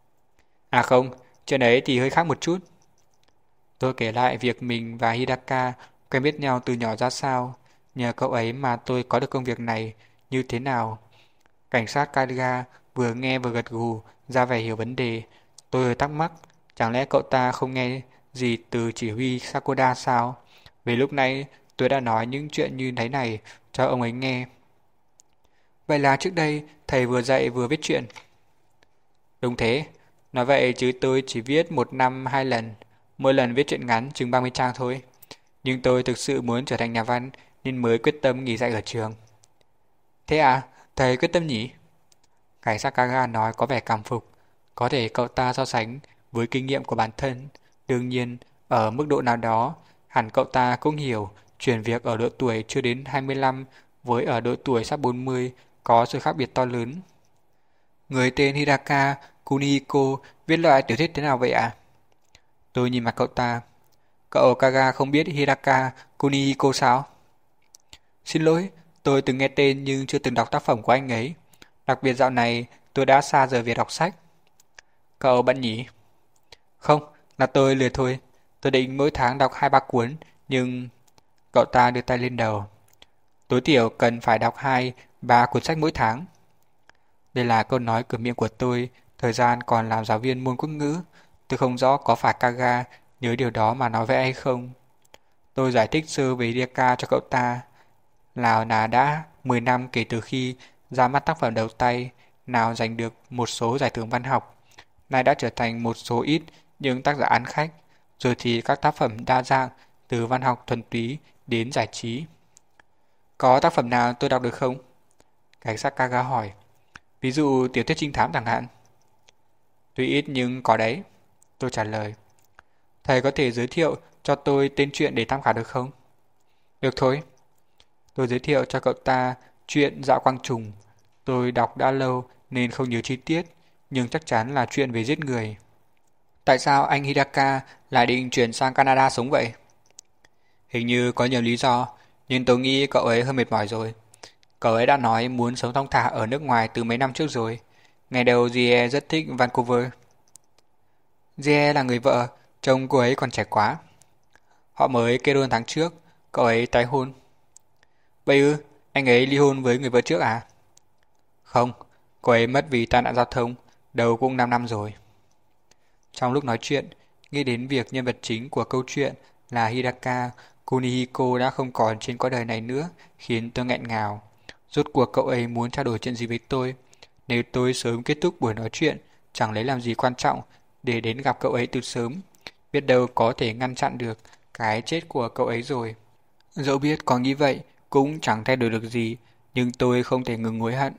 S1: À không, chuyện ấy thì hơi khác một chút. Tôi kể lại việc mình và Hidaka quen biết nhau từ nhỏ ra sao. Nhờ cậu ấy mà tôi có được công việc này như thế nào. Cảnh sát Kaga vừa nghe vừa gật gù, ra vẻ hiểu vấn đề. Tôi hơi thắc mắc, chẳng lẽ cậu ta không nghe gì từ chỉ huy Sakoda sao? Vì lúc nãy tôi đã nói những chuyện như thế này cho ông ấy nghe. Vậy là trước đây thầy vừa dạy vừa viết chuyện. Đúng thế, nói vậy chứ tôi chỉ viết một năm hai lần, mỗi lần viết truyện ngắn chừng ba mươi trang thôi. Nhưng tôi thực sự muốn trở thành nhà văn nên mới quyết tâm nghỉ dạy ở trường. Thế à, thầy quyết tâm nhỉ? Cảnh sát Kaga nói có vẻ cảm phục. Có thể cậu ta so sánh với kinh nghiệm của bản thân. Đương nhiên, ở mức độ nào đó, hẳn cậu ta cũng hiểu chuyển việc ở độ tuổi chưa đến hai mươi lăm với ở độ tuổi sắp bốn mươi có sự khác biệt to lớn. Người tên Hidaka Kunihiko viết loại tiểu thuyết thế nào vậy ạ? À? Tôi nhìn mặt cậu ta. Cậu Kaga không biết Hidaka Kunihiko sao? Xin lỗi, tôi từng nghe tên nhưng chưa từng đọc tác phẩm của anh ấy. Đặc biệt dạo này tôi đã xa rời việc đọc sách. Cậu bận nhỉ? Không, là tôi lười thôi. Tôi định mỗi tháng đọc hai ba cuốn, nhưng... Cậu ta đưa tay lên đầu. Tối thiểu cần phải đọc hai ba cuốn sách mỗi tháng. Đây là câu nói cửa miệng của tôi, thời gian còn làm giáo viên môn quốc ngữ. Tôi không rõ có phải Kaga nhớ điều đó mà nói với hay không. Tôi giải thích sơ về Hidaka cho cậu ta. Nào là đã mười năm kể từ khi ra mắt tác phẩm đầu tay, nào giành được một số giải thưởng văn học, nay đã trở thành một số ít những tác giả ăn khách, rồi thì các tác phẩm đa dạng từ văn học thuần túy đến giải trí. Có tác phẩm nào tôi đọc được không? Cảnh sát Kaga hỏi. Ví dụ tiểu thuyết trinh thám chẳng hạn. Tuy ít nhưng có đấy. Tôi trả lời. Thầy có thể giới thiệu cho tôi tên truyện để tham khảo được không? Được thôi. Tôi giới thiệu cho cậu ta chuyện Dạo Quang Trùng. Tôi đọc đã lâu nên không nhớ chi tiết, nhưng chắc chắn là chuyện về giết người. Tại sao anh Hidaka lại định chuyển sang Canada sống vậy? Hình như có nhiều lý do, nhưng tôi nghĩ cậu ấy hơi mệt mỏi rồi. Cậu ấy đã nói muốn sống thong thả ở nước ngoài từ mấy năm trước rồi. Ngày đầu Jie rất thích Vancouver. Jie là người vợ, chồng cô ấy còn trẻ quá. Họ mới kết hôn tháng trước, cậu ấy tái hôn. Vậy ư, anh ấy ly hôn với người vợ trước à? Không, cô ấy mất vì tai nạn giao thông, đầu cũng năm năm rồi. Trong lúc nói chuyện, nghĩ đến việc nhân vật chính của câu chuyện là Hidaka Kunihiko đã không còn trên cõi đời này nữa, khiến tôi nghẹn ngào. Rốt cuộc cậu ấy muốn trao đổi chuyện gì với tôi? Nếu tôi sớm kết thúc buổi nói chuyện, chẳng lấy làm gì quan trọng để đến gặp cậu ấy từ sớm. Biết đâu có thể ngăn chặn được cái chết của cậu ấy rồi. Dẫu biết có nghĩ vậy, cũng chẳng thay đổi được gì, nhưng tôi không thể ngừng hối hận.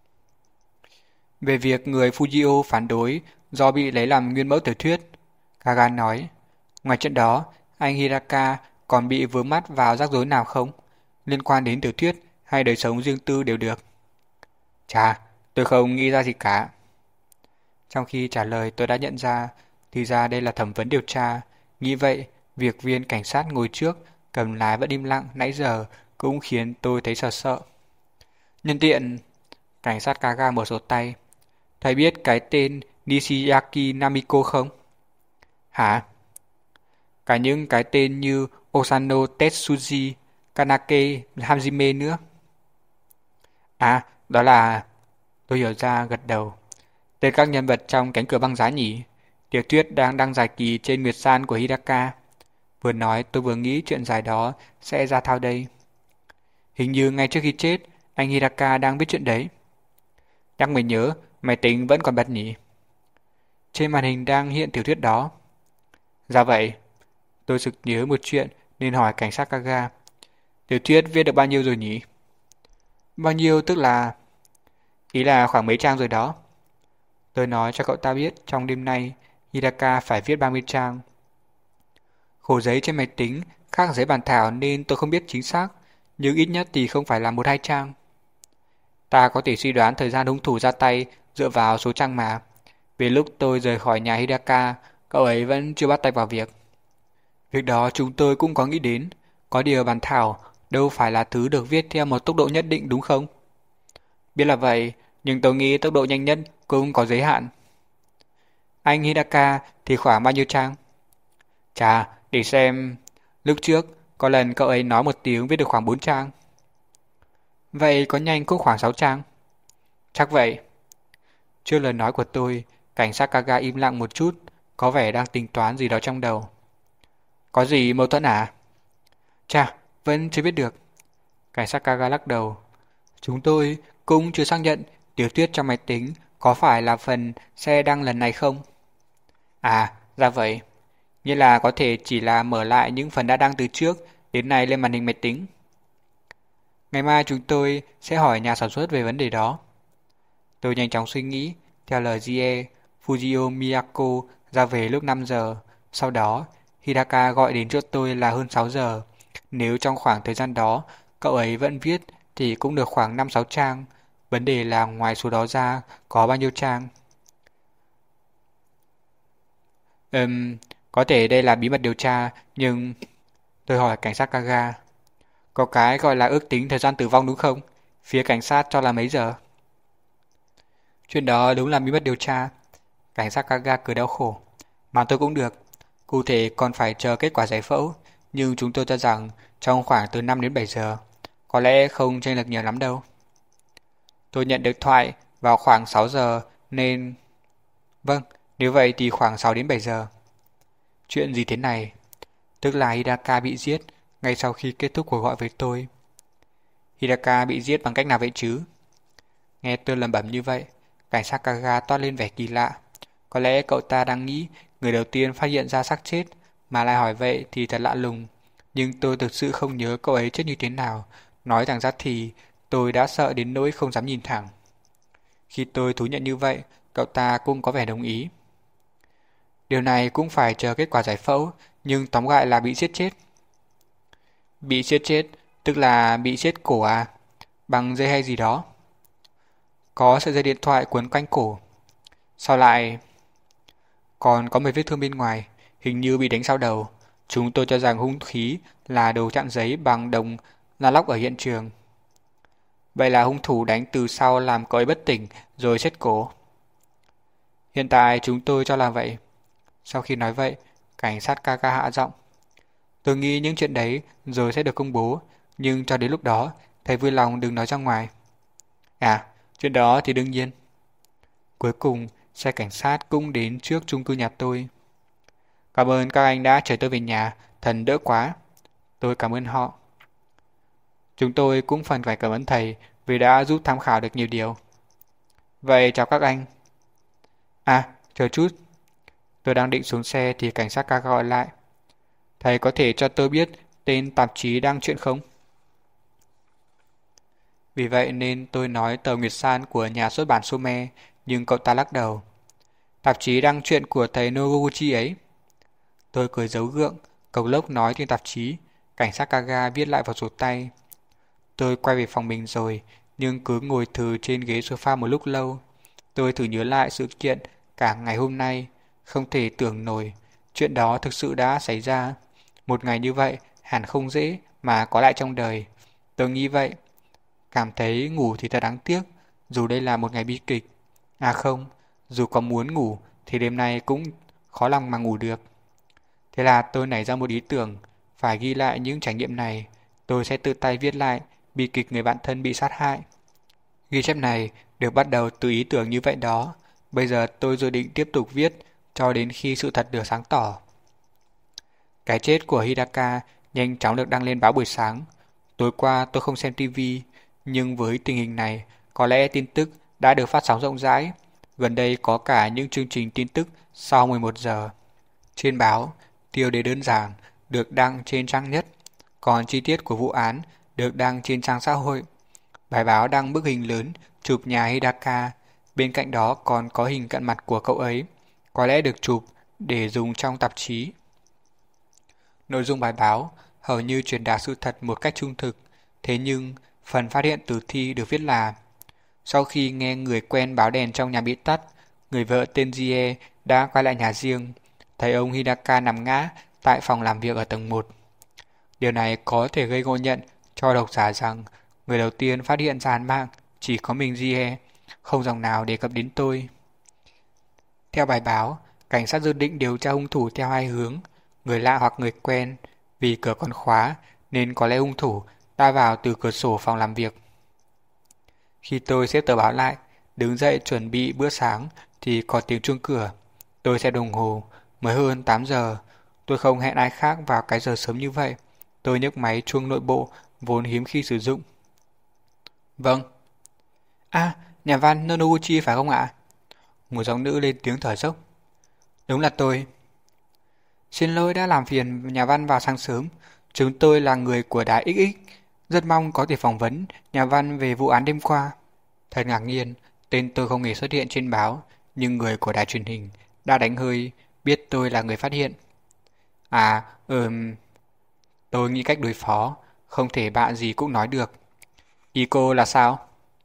S1: Về việc người Fujio phản đối do bị lấy làm nguyên mẫu tiểu thuyết, Kaga nói, ngoài chuyện đó, anh Hidaka còn bị vướng mắc vào rắc rối nào không? Liên quan đến tiểu thuyết hay đời sống riêng tư đều được. Chà, tôi không nghĩ ra gì cả. Trong khi trả lời tôi đã nhận ra, thì ra đây là thẩm vấn điều tra. Nghĩ vậy, việc viên cảnh sát ngồi trước, cầm lái vẫn im lặng nãy giờ cũng khiến tôi thấy sợ sợ. Nhân tiện, cảnh sát Kaga mở sổ tay. Thầy biết cái tên Nishiaki Namiko không? Hả? Cả những cái tên như Osano Tetsuji, Kanake Hajime nữa. À, đó là... Tôi hiểu ra gật đầu. Tên các nhân vật trong Cánh cửa băng giá nhỉ? Tiểu thuyết đang đăng giải kỳ trên Nguyệt San của Hidaka. Vừa nói tôi vừa nghĩ chuyện dài đó sẽ ra thao đây. Hình như ngay trước khi chết, anh Hidaka đang biết chuyện đấy. Nhắc mới nhớ, máy tính vẫn còn bật nhỉ? Trên màn hình đang hiện tiểu thuyết đó. Dạ vậy. Tôi sực nhớ một chuyện nên hỏi cảnh sát Kaga. Tiểu thuyết viết được bao nhiêu rồi nhỉ? Bao nhiêu tức là... Ý là khoảng mấy trang rồi đó. Tôi nói cho cậu ta biết trong đêm nay Hidaka phải viết ba mươi trang. Khổ giấy trên máy tính khác giấy bản thảo nên tôi không biết chính xác, nhưng ít nhất thì không phải là một hai trang. Ta có thể suy đoán thời gian hung thủ ra tay dựa vào số trang mà. Vì lúc tôi rời khỏi nhà Hidaka, cậu ấy vẫn chưa bắt tay vào việc. Việc đó chúng tôi cũng có nghĩ đến. Có điều bản thảo đâu phải là thứ được viết theo một tốc độ nhất định đúng không? Biết là vậy, nhưng tôi nghĩ tốc độ nhanh nhất cũng có giới hạn. Anh Hidaka thì khoảng bao nhiêu trang? Chà, để xem... Lúc trước, có lần cậu ấy nói một tiếng viết được khoảng bốn trang. Vậy có nhanh cũng khoảng sáu trang. Chắc vậy. Trước lời nói của tôi, cảnh sát Kaga im lặng một chút, có vẻ đang tính toán gì đó trong đầu. Có gì mâu thuẫn à? Chà, vẫn chưa biết được. Cảnh sát Kaga lắc đầu. Chúng tôi cũng chưa xác nhận tiểu thuyết trong máy tính có phải là phần xe đăng lần này không? À, ra vậy. Như là có thể chỉ là mở lại những phần đã đăng từ trước đến nay lên màn hình máy tính. Ngày mai chúng tôi sẽ hỏi nhà sản xuất về vấn đề đó. Tôi nhanh chóng suy nghĩ, theo lời Jie, Fujio Miyako ra về lúc năm giờ. Sau đó, Hidaka gọi đến chỗ tôi là hơn sáu giờ. Nếu trong khoảng thời gian đó cậu ấy vẫn viết thì cũng được khoảng năm sáu trang. Vấn đề là ngoài số đó ra có bao nhiêu trang? Ừm, có thể đây là bí mật điều tra, nhưng... Tôi hỏi cảnh sát Kaga. Có cái gọi là ước tính thời gian tử vong đúng không? Phía cảnh sát cho là mấy giờ? Chuyện đó đúng là bí mật điều tra. Cảnh sát Kaga cười đau khổ. Mà tôi cũng được. Cụ thể còn phải chờ kết quả giải phẫu, nhưng chúng tôi cho rằng trong khoảng từ năm đến bảy giờ. Có lẽ không chênh lệch nhiều lắm đâu. Tôi nhận điện thoại vào khoảng sáu giờ nên... Vâng, nếu vậy thì khoảng sáu đến bảy giờ. Chuyện gì thế này? Tức là Hidaka bị giết ngay sau khi kết thúc cuộc gọi với tôi. Hidaka bị giết bằng cách nào vậy chứ? Nghe tôi lẩm bẩm như vậy, cảnh sát Kaga toát lên vẻ kỳ lạ. Có lẽ cậu ta đang nghĩ người đầu tiên phát hiện ra xác chết, mà lại hỏi vậy thì thật lạ lùng. Nhưng tôi thực sự không nhớ cậu ấy chết như thế nào. Nói thẳng ra thì tôi đã sợ đến nỗi không dám nhìn thẳng. Khi tôi thú nhận như vậy, cậu ta cũng có vẻ đồng ý. Điều này cũng phải chờ kết quả giải phẫu, nhưng tóm lại là bị giết chết. Bị giết chết, tức là bị giết cổ à? Bằng dây hay gì đó? Có sợi dây điện thoại quấn quanh cổ. Sao lại... Còn có mấy vết thương bên ngoài, hình như bị đánh sau đầu. Chúng tôi cho rằng hung khí là đồ chặn giấy bằng đồng la lóc ở hiện trường. Vậy là hung thủ đánh từ sau làm cậu ấy bất tỉnh rồi xết cổ. Hiện tại chúng tôi cho là vậy. Sau khi nói vậy, cảnh sát ca ca hạ giọng. Tôi nghĩ những chuyện đấy rồi sẽ được công bố, nhưng cho đến lúc đó, thầy vui lòng đừng nói ra ngoài. À, chuyện đó thì đương nhiên. Cuối cùng, xe cảnh sát cũng đến trước chung cư nhà tôi. Cảm ơn các anh đã chở tôi về nhà, thần đỡ quá. Tôi cảm ơn họ. Chúng tôi cũng phần phải cảm ơn thầy vì đã giúp tham khảo được nhiều điều. Vậy chào các anh. À, chờ chút. Tôi đang định xuống xe thì cảnh sát ca gọi lại. Thầy có thể cho tôi biết tên tạp chí đăng chuyện không? Vì vậy nên tôi nói tờ Nguyệt San của nhà xuất bản Some, nhưng cậu ta lắc đầu. Tạp chí đăng chuyện của thầy Noguchi ấy. Tôi cười giấu gượng, cộc lốc nói tên tạp chí, cảnh sát Kaga viết lại vào sổ tay. Tôi quay về phòng mình rồi, nhưng cứ ngồi thừ trên ghế sofa một lúc lâu. Tôi thử nhớ lại sự kiện cả ngày hôm nay, không thể tưởng nổi. Chuyện đó thực sự đã xảy ra. Một ngày như vậy hẳn không dễ mà có lại trong đời. Tôi nghĩ vậy. Cảm thấy ngủ thì thật đáng tiếc, dù đây là một ngày bi kịch. À không, dù có muốn ngủ thì đêm nay cũng khó lòng mà ngủ được. Thế là tôi nảy ra một ý tưởng, phải ghi lại những trải nghiệm này. Tôi sẽ tự tay viết lại bi kịch người bạn thân bị sát hại. Ghi chép này được bắt đầu từ ý tưởng như vậy đó. Bây giờ tôi dự định tiếp tục viết cho đến khi sự thật được sáng tỏ. Cái chết của Hidaka nhanh chóng được đăng lên báo buổi sáng. Tối qua tôi không xem tivi, nhưng với tình hình này, có lẽ tin tức đã được phát sóng rộng rãi. Gần đây có cả những chương trình tin tức sau mười một giờ. Trên báo, tiêu đề đơn giản được đăng trên trang nhất, còn chi tiết của vụ án được đăng trên trang xã hội. Bài báo đăng bức hình lớn chụp nhà Hidaka, bên cạnh đó còn có hình cận mặt của cậu ấy, có lẽ được chụp để dùng trong tạp chí. Nội dung bài báo hầu như truyền đạt sự thật một cách trung thực, thế nhưng phần phát hiện tử thi được viết là: sau khi nghe người quen báo đèn trong nhà bị tắt, người vợ tên Jie đã quay lại nhà riêng, thấy ông Hidaka nằm ngã tại phòng làm việc ở tầng một. Điều này có thể gây ngộ nhận cho độc giả rằng người đầu tiên phát hiện ra án mạng chỉ có mình Jie, không dòng nào đề cập đến tôi. Theo bài báo, cảnh sát dự định điều tra hung thủ theo hai hướng, người lạ hoặc người quen. Vì cửa còn khóa nên có lẽ hung thủ đã vào từ cửa sổ phòng làm việc. Khi tôi xếp tờ báo lại, đứng dậy chuẩn bị bữa sáng thì có tiếng chuông cửa. Tôi xem đồng hồ, mới hơn tám giờ. Tôi không hẹn ai khác vào cái giờ sớm như vậy. Tôi nhấc máy chuông nội bộ vốn hiếm khi sử dụng. Vâng. À, nhà văn Nonoguchi phải không ạ? Một giọng nữ lên tiếng thở dốc. Đúng là tôi. Xin lỗi đã làm phiền nhà văn vào sáng sớm. Chúng tôi là người của đài ích ích. Rất mong có thể phỏng vấn nhà văn về vụ án đêm qua. Thật ngạc nhiên, tên tôi không hề xuất hiện trên báo, nhưng người của đài truyền hình đã đánh hơi biết tôi là người phát hiện. À, ừm... Tôi nghĩ cách đối phó, không thể bạn gì cũng nói được. Ý cô là sao?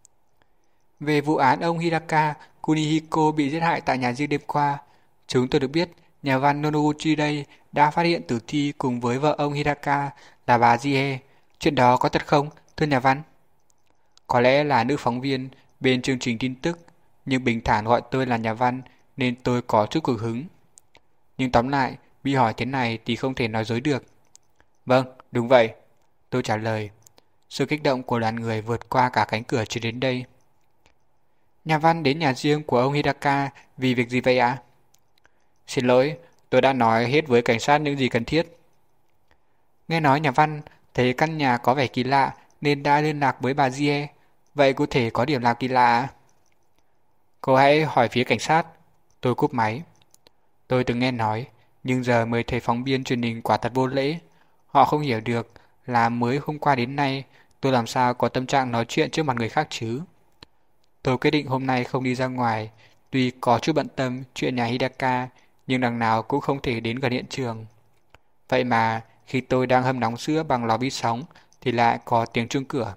S1: Về vụ án ông Hidaka Kunihiko bị giết hại tại nhà riêng đêm qua, chúng tôi được biết nhà văn Nonoguchi đây đã phát hiện tử thi cùng với vợ ông Hidaka là bà Jie. Chuyện đó có thật không, thưa nhà văn? Có lẽ là nữ phóng viên bên chương trình tin tức, nhưng bình thản gọi tôi là nhà văn nên tôi có chút cực hứng. Nhưng tóm lại, bị hỏi thế này thì không thể nói dối được. Vâng, đúng vậy, tôi trả lời. Sự kích động của đoàn người vượt qua cả cánh cửa chưa đến đây. Nhà văn đến nhà riêng của ông Hidaka vì việc gì vậy ạ? Xin lỗi, tôi đã nói hết với cảnh sát những gì cần thiết. Nghe nói nhà văn thấy căn nhà có vẻ kỳ lạ nên đã liên lạc với bà Jie. Vậy cụ thể có điểm nào kỳ lạ ạ? Cô hãy hỏi phía cảnh sát. Tôi cúp máy. Tôi từng nghe nói, nhưng giờ mới thấy phóng viên truyền hình quả thật vô lễ. Họ không hiểu được là mới hôm qua đến nay tôi làm sao có tâm trạng nói chuyện trước mặt người khác chứ. Tôi quyết định hôm nay không đi ra ngoài, tuy có chút bận tâm chuyện nhà Hidaka, nhưng đằng nào cũng không thể đến gần hiện trường. Vậy mà, khi tôi đang hâm nóng sữa bằng lò vi sóng, thì lại có tiếng chuông cửa.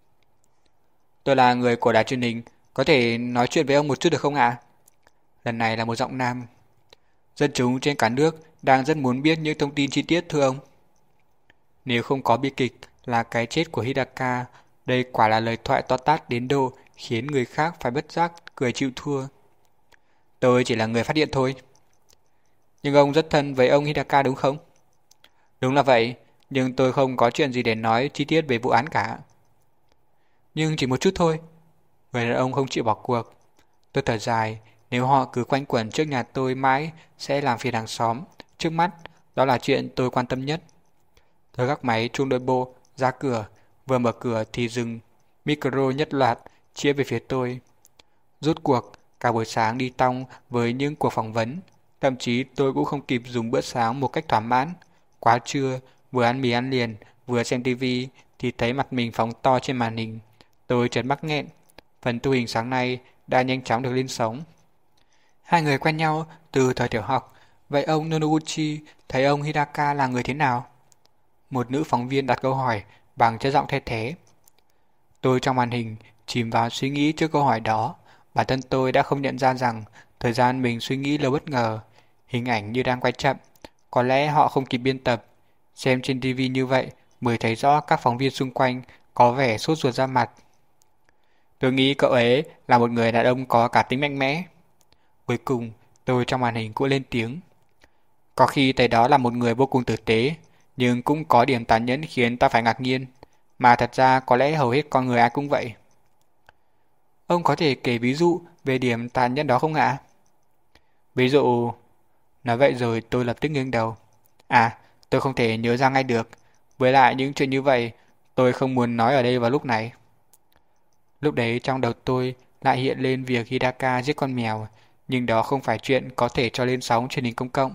S1: Tôi là người của đài truyền hình, có thể nói chuyện với ông một chút được không ạ? Lần này là một giọng nam. Dân chúng trên cả nước đang rất muốn biết những thông tin chi tiết thưa ông. Nếu không có bi kịch là cái chết của Hidaka, đây quả là lời thoại to tát đến độ khiến người khác phải bất giác cười chịu thua. Tôi chỉ là người phát hiện thôi. Nhưng ông rất thân với ông Hidaka đúng không? Đúng là vậy, nhưng tôi không có chuyện gì để nói chi tiết về vụ án cả. Nhưng chỉ một chút thôi. Người đàn ông không chịu bỏ cuộc. Tôi thở dài, nếu họ cứ quanh quẩn trước nhà tôi mãi sẽ làm phiền hàng xóm. Trước mắt, đó là chuyện tôi quan tâm nhất. Tôi gác máy chuông đôi bô, ra cửa, vừa mở cửa thì dừng, micro nhất loạt, chĩa về phía tôi. Rốt cuộc, cả buổi sáng đi tong với những cuộc phỏng vấn, thậm chí tôi cũng không kịp dùng bữa sáng một cách thỏa mãn. Quá trưa, vừa ăn mì ăn liền, vừa xem tivi thì thấy mặt mình phóng to trên màn hình. Tôi chợt mắc nghẹn, phần thu hình sáng nay đã nhanh chóng được lên sóng. Hai người quen nhau từ thời tiểu học, vậy ông Nonoguchi thấy ông Hidaka là người thế nào? Một nữ phóng viên đặt câu hỏi bằng chất giọng the thế. Tôi trong màn hình chìm vào suy nghĩ trước câu hỏi đó. Bản thân tôi đã không nhận ra rằng thời gian mình suy nghĩ lâu bất ngờ. Hình ảnh như đang quay chậm. Có lẽ họ không kịp biên tập. Xem trên ti vi như vậy mới thấy rõ các phóng viên xung quanh có vẻ sốt ruột ra mặt. Tôi nghĩ cậu ấy là một người đàn ông có cá tính mạnh mẽ. Cuối cùng, tôi trong màn hình cũng lên tiếng. Có khi thấy đó là một người vô cùng tử tế, nhưng cũng có điểm tàn nhẫn khiến ta phải ngạc nhiên. Mà thật ra có lẽ hầu hết con người ai cũng vậy. Ông có thể kể ví dụ về điểm tàn nhẫn đó không ạ? Ví dụ... Nói vậy rồi tôi lập tức nghiêng đầu. À, tôi không thể nhớ ra ngay được. Với lại những chuyện như vậy, tôi không muốn nói ở đây vào lúc này. Lúc đấy trong đầu tôi lại hiện lên việc Hidaka giết con mèo, nhưng đó không phải chuyện có thể cho lên sóng truyền hình công cộng.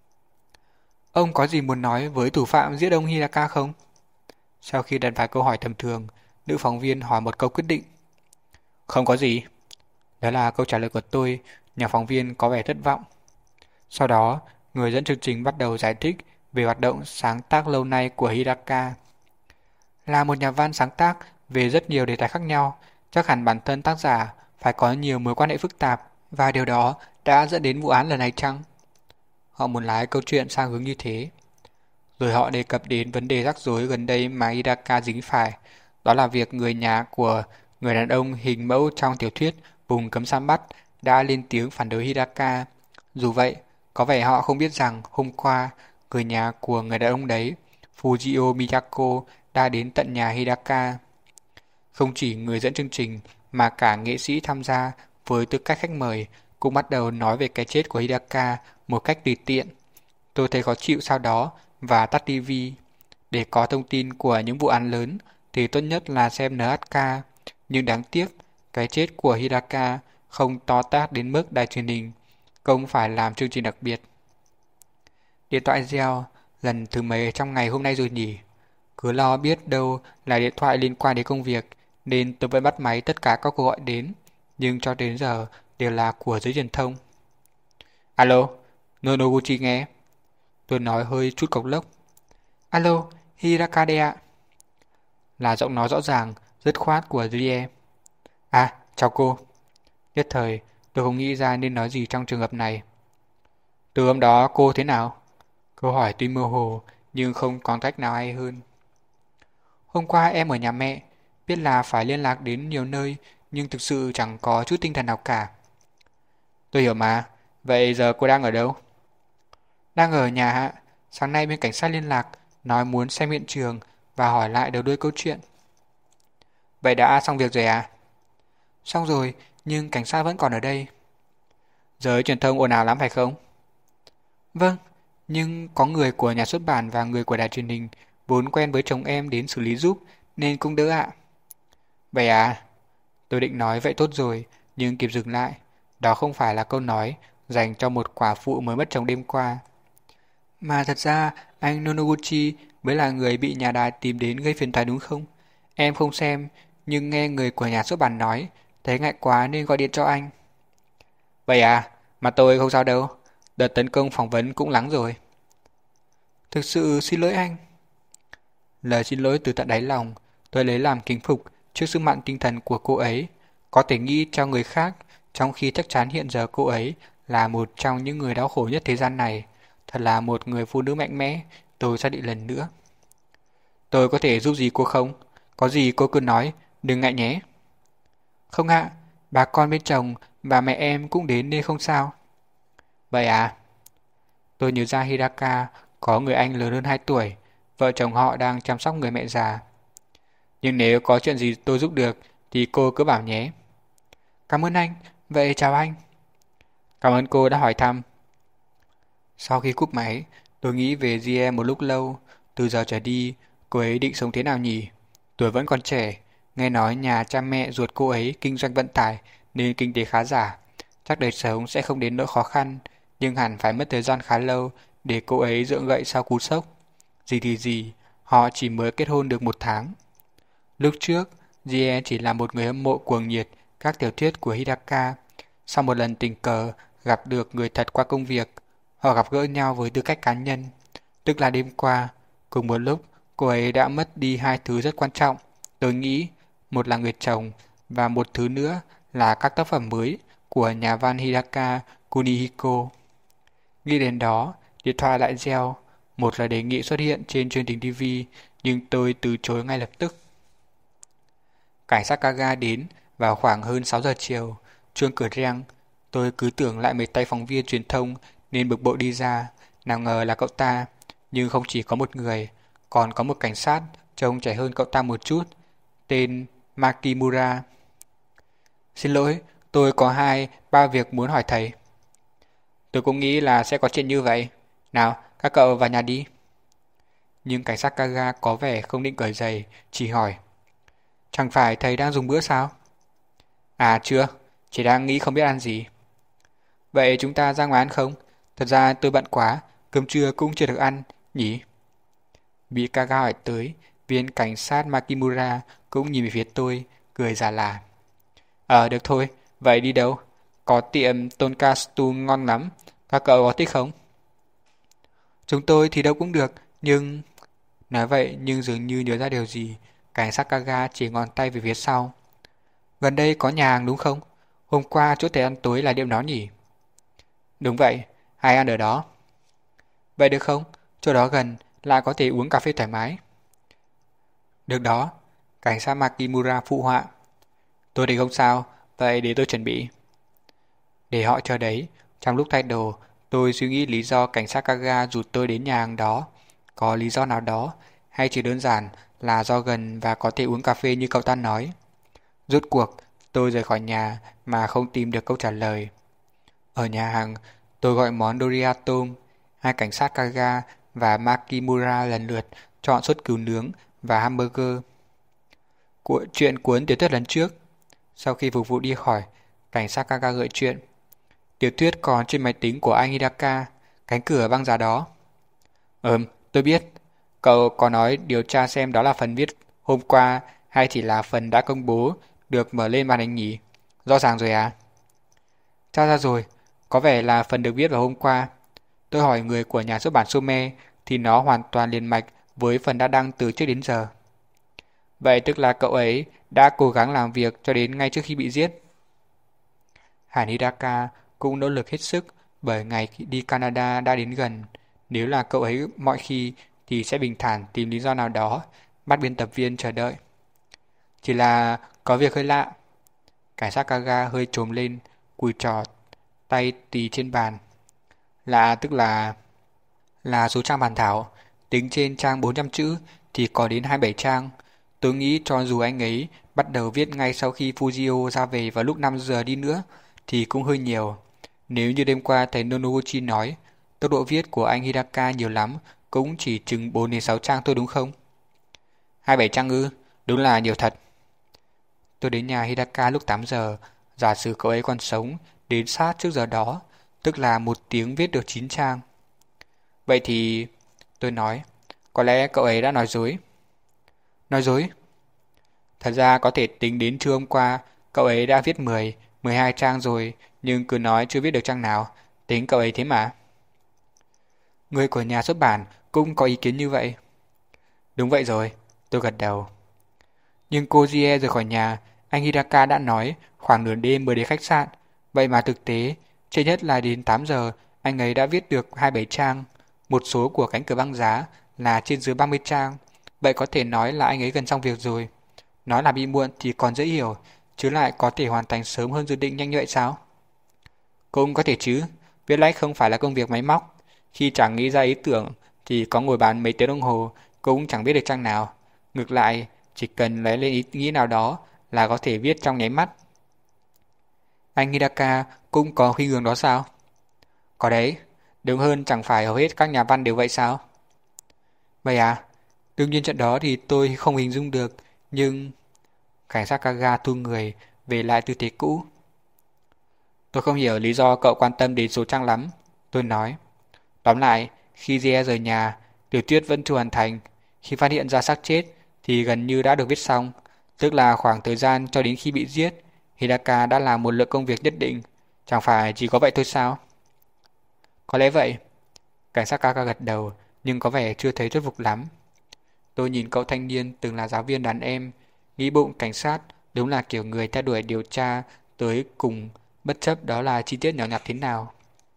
S1: Ông có gì muốn nói với thủ phạm giết ông Hidaka không? Sau khi đặt vài câu hỏi tầm thường, nữ phóng viên hỏi một câu quyết định. Không có gì. Đó là câu trả lời của tôi, nhà phóng viên có vẻ thất vọng. Sau đó, người dẫn chương trình bắt đầu giải thích về hoạt động sáng tác lâu nay của Hidaka. Là một nhà văn sáng tác về rất nhiều đề tài khác nhau, chắc hẳn bản thân tác giả phải có nhiều mối quan hệ phức tạp, và điều đó đã dẫn đến vụ án lần này chăng? Họ muốn lái câu chuyện sang hướng như thế. Rồi họ đề cập đến vấn đề rắc rối gần đây mà Hidaka dính phải, đó là việc người nhà của người đàn ông hình mẫu trong tiểu thuyết Vùng Cấm Săn Bắt đã lên tiếng phản đối Hidaka. Dù vậy, có vẻ họ không biết rằng hôm qua, người nhà của người đàn ông đấy, Fujio Miyako, đã đến tận nhà Hidaka. Không chỉ người dẫn chương trình mà cả nghệ sĩ tham gia với tư cách khách mời cũng bắt đầu nói về cái chết của Hidaka một cách tùy tiện. Tôi thấy khó chịu sau đó và tắt ti vi. Để có thông tin của những vụ án lớn thì tốt nhất là xem en hát ca. Nhưng đáng tiếc, cái chết của Hidaka không to tát đến mức đài truyền hình, không phải làm chương trình đặc biệt. Điện thoại reo lần thứ mấy trong ngày hôm nay rồi nhỉ? Cứ lo biết đâu là điện thoại liên quan đến công việc, nên tôi vẫn bắt máy tất cả các cuộc gọi đến, nhưng cho đến giờ đều là của giới truyền thông. Alo, Nonoguchi nghe. Tôi nói hơi chút cộc lốc. Alo, Hiraka đây ạ. Là giọng nói rõ ràng, dứt khoát của Rie. À, chào cô. Nhất thời, tôi không nghĩ ra nên nói gì trong trường hợp này. Từ hôm đó cô thế nào? Câu hỏi tuy mơ hồ, nhưng không còn cách nào hay hơn. Hôm qua em ở nhà mẹ, biết là phải liên lạc đến nhiều nơi, nhưng thực sự chẳng có chút tinh thần nào cả. Tôi hiểu mà, vậy giờ cô đang ở đâu? Đang ở nhà ạ, sáng nay bên cảnh sát liên lạc, nói muốn xem hiện trường và hỏi lại đầu đuôi câu chuyện. Vậy đã xong việc rồi à? Xong rồi, nhưng cảnh sát vẫn còn ở đây. Giới truyền thông ồn ào lắm phải không? Vâng, nhưng có người của nhà xuất bản và người của đài truyền hình vốn quen với chồng em đến xử lý giúp nên cũng đỡ ạ. Vậy à? Tôi định nói vậy tốt rồi, nhưng kịp dừng lại. Đó không phải là câu nói dành cho một quả phụ mới mất chồng đêm qua. Mà thật ra anh Nonoguchi mới là người bị nhà đài tìm đến gây phiền toái đúng không? Em không xem, nhưng nghe người của nhà xuất bản nói, thấy ngại quá nên gọi điện cho anh. Vậy à? Mà tôi không sao đâu. Đợt tấn công phỏng vấn cũng lắng rồi. Thực sự xin lỗi anh. Lời xin lỗi từ tận đáy lòng, tôi lấy làm kính phục trước sức mạnh tinh thần của cô ấy. Có thể nghĩ cho người khác, trong khi chắc chắn hiện giờ cô ấy là một trong những người đau khổ nhất thế gian này. Thật là một người phụ nữ mạnh mẽ, tôi xác định lần nữa. Tôi có thể giúp gì cô không? Có gì cô cứ nói, đừng ngại nhé. Không ạ, bà con bên chồng và mẹ em cũng đến nên không sao. Vậy à? Tôi nhớ ra Hiraka có người anh lớn hơn hai tuổi, vợ chồng họ đang chăm sóc người mẹ già. Nhưng nếu có chuyện gì tôi giúp được thì cô cứ bảo nhé. Cảm ơn anh, vậy chào anh. Cảm ơn cô đã hỏi thăm. Sau khi cúp máy, tôi nghĩ về Gie một lúc lâu. Từ giờ trở đi, cô ấy định sống thế nào nhỉ? Tuổi vẫn còn trẻ, nghe nói nhà cha mẹ ruột cô ấy kinh doanh vận tải nên kinh tế khá giả. Chắc đời sống sẽ không đến nỗi khó khăn, nhưng hẳn phải mất thời gian khá lâu để cô ấy gượng gậy sau cú sốc. Gì thì gì, họ chỉ mới kết hôn được một tháng. Lúc trước, Gie chỉ là một người hâm mộ cuồng nhiệt các tiểu thuyết của Hidaka. Sau một lần tình cờ gặp được người thật qua công việc, họ gặp gỡ nhau với tư cách cá nhân. Tức là đêm qua, cùng một lúc, cô ấy đã mất đi hai thứ rất quan trọng. Tôi nghĩ, một là người chồng và một thứ nữa là các tác phẩm mới của nhà văn Hidaka Kunihiko. Nghĩ đến đó, điện thoại lại reo. Một lời đề nghị xuất hiện trên truyền hình ti vi, nhưng tôi từ chối ngay lập tức. Cảnh sát Kaga đến vào khoảng hơn sáu giờ chiều, chuông cửa reng. Tôi cứ tưởng lại mấy tay phóng viên truyền thông nên bực bội đi ra, nào ngờ là cậu ta. Nhưng không chỉ có một người, còn có một cảnh sát trông trẻ hơn cậu ta một chút, tên Makimura. Xin lỗi, tôi có hai, ba việc muốn hỏi thầy. Tôi cũng nghĩ là sẽ có chuyện như vậy. Nào, các cậu vào nhà đi. Nhưng cảnh sát Kaga có vẻ không định cởi giày, chỉ hỏi. Chẳng phải thầy đang dùng bữa sao? À chưa, chỉ đang nghĩ không biết ăn gì. Vậy chúng ta ra ngoài ăn không? Thật ra tôi bận quá, cơm trưa cũng chưa được ăn, nhỉ? Bị Kaga hỏi tới, viên cảnh sát Makimura cũng nhìn về phía tôi, cười già là. Ờ, được thôi, vậy đi đâu? Có tiệm tonkatsu ngon lắm, các cậu có thích không? Chúng tôi thì đâu cũng được, nhưng... Nói vậy nhưng dường như nhớ ra điều gì, cảnh sát Kaga chỉ ngón tay về phía sau. Gần đây có nhà hàng đúng không? Hôm qua chỗ thầy ăn tối là điểm đó nhỉ? Đúng vậy, hay ăn ở đó. Vậy được không? Chỗ đó gần, lại có thể uống cà phê thoải mái. Được đó, cảnh sát Makimura phụ họa. Tôi thì không sao, vậy để tôi chuẩn bị. Để họ chờ đấy, trong lúc thay đồ, tôi suy nghĩ lý do cảnh sát Kaga rủ tôi đến nhà hàng đó. Có lý do nào đó, hay chỉ đơn giản là do gần và có thể uống cà phê như cậu ta nói. Rốt cuộc, tôi rời khỏi nhà mà không tìm được câu trả lời. Ở nhà hàng, tôi gọi món Doriatom. Hai cảnh sát Kaga và Makimura lần lượt chọn suất cừu nướng và hamburger. Của chuyện cuốn tiểu thuyết lần trước. Sau khi phục vụ đi khỏi, cảnh sát Kaga gợi chuyện. Tiểu thuyết còn trên máy tính của anh Hidaka, cánh cửa băng giá đó. Ừm, tôi biết. Cậu có nói điều tra xem đó là phần viết hôm qua hay chỉ là phần đã công bố được mở lên màn hình nhỉ? Rõ ràng rồi à? Tra ra rồi, có vẻ là phần được viết vào hôm qua. Tôi hỏi người của nhà xuất bản Some thì nó hoàn toàn liền mạch với phần đã đăng từ trước đến giờ. Vậy tức là cậu ấy đã cố gắng làm việc cho đến ngay trước khi bị giết. Hàn Hidaka cũng nỗ lực hết sức bởi ngày đi Canada đã đến gần. Nếu là cậu ấy mọi khi thì sẽ bình thản tìm lý do nào đó bắt biên tập viên chờ đợi. Chỉ là có việc hơi lạ. Cảnh sát Kaga hơi trồm lên, cùi trò tay tì trên bàn. Lạ tức là... Là số trang bản thảo. Tính trên trang bốn trăm chữ thì có đến hai mươi bảy trang. Tôi nghĩ cho dù anh ấy bắt đầu viết ngay sau khi Fujio ra về vào lúc năm giờ đi nữa thì cũng hơi nhiều. Nếu như đêm qua thầy Nonoguchi nói tốc độ viết của anh Hidaka nhiều lắm cũng chỉ chừng bốn đến sáu trang thôi đúng không? hai mươi bảy trang ư? Đúng là nhiều thật. Tôi đến nhà Hidaka lúc tám giờ, giả sử cậu ấy còn sống đến sát trước giờ đó, tức là một tiếng viết được chín trang. Vậy thì... Tôi nói, có lẽ cậu ấy đã nói dối. Nói dối? Thật ra có thể tính đến trưa hôm qua, cậu ấy đã viết mười, mười hai trang rồi, nhưng cứ nói chưa viết được trang nào, tính cậu ấy thế mà. Người của nhà xuất bản cũng có ý kiến như vậy. Đúng vậy rồi, tôi gật đầu. Nhưng cô Jie rời khỏi nhà, anh Hidaka đã nói khoảng nửa đêm mới đến khách sạn. Vậy mà thực tế, trễ nhất là đến tám giờ, anh ấy đã viết được hai mươi bảy trang. Một số của cánh cửa băng giá là trên dưới ba mươi trang. Vậy có thể nói là anh ấy gần xong việc rồi. Nói là bị muộn thì còn dễ hiểu, chứ lại có thể hoàn thành sớm hơn dự định nhanh như vậy sao? Cũng có thể chứ, viết lách không phải là công việc máy móc. Khi chẳng nghĩ ra ý tưởng thì có ngồi bàn mấy tiếng đồng hồ cũng chẳng biết được trang nào. Ngược lại, chỉ cần lấy lên ý nghĩ nào đó là có thể viết trong nháy mắt. Anh Hidaka cũng có khuynh hướng đó sao? Có đấy, đúng hơn chẳng phải hầu hết các nhà văn đều vậy sao? Vậy à? Đương nhiên trận đó thì tôi không hình dung được, nhưng... Cảnh sát Kaga thu người về lại tư thế cũ. Tôi không hiểu lý do cậu quan tâm đến số trang lắm, tôi nói. Tóm lại, khi Jie rời nhà, tiểu thuyết vẫn chưa hoàn thành. Khi phát hiện ra xác chết thì gần như đã được viết xong, tức là khoảng thời gian cho đến khi bị giết, Hidaka đã làm một lượng công việc nhất định. Chẳng phải chỉ có vậy thôi sao? Có lẽ vậy. Cảnh sát Kaga gật đầu, nhưng có vẻ chưa thấy thuyết phục lắm. Tôi nhìn cậu thanh niên từng là giáo viên đàn em, nghĩ bụng cảnh sát đúng là kiểu người theo đuổi điều tra tới cùng, bất chấp đó là chi tiết nhỏ nhặt thế nào.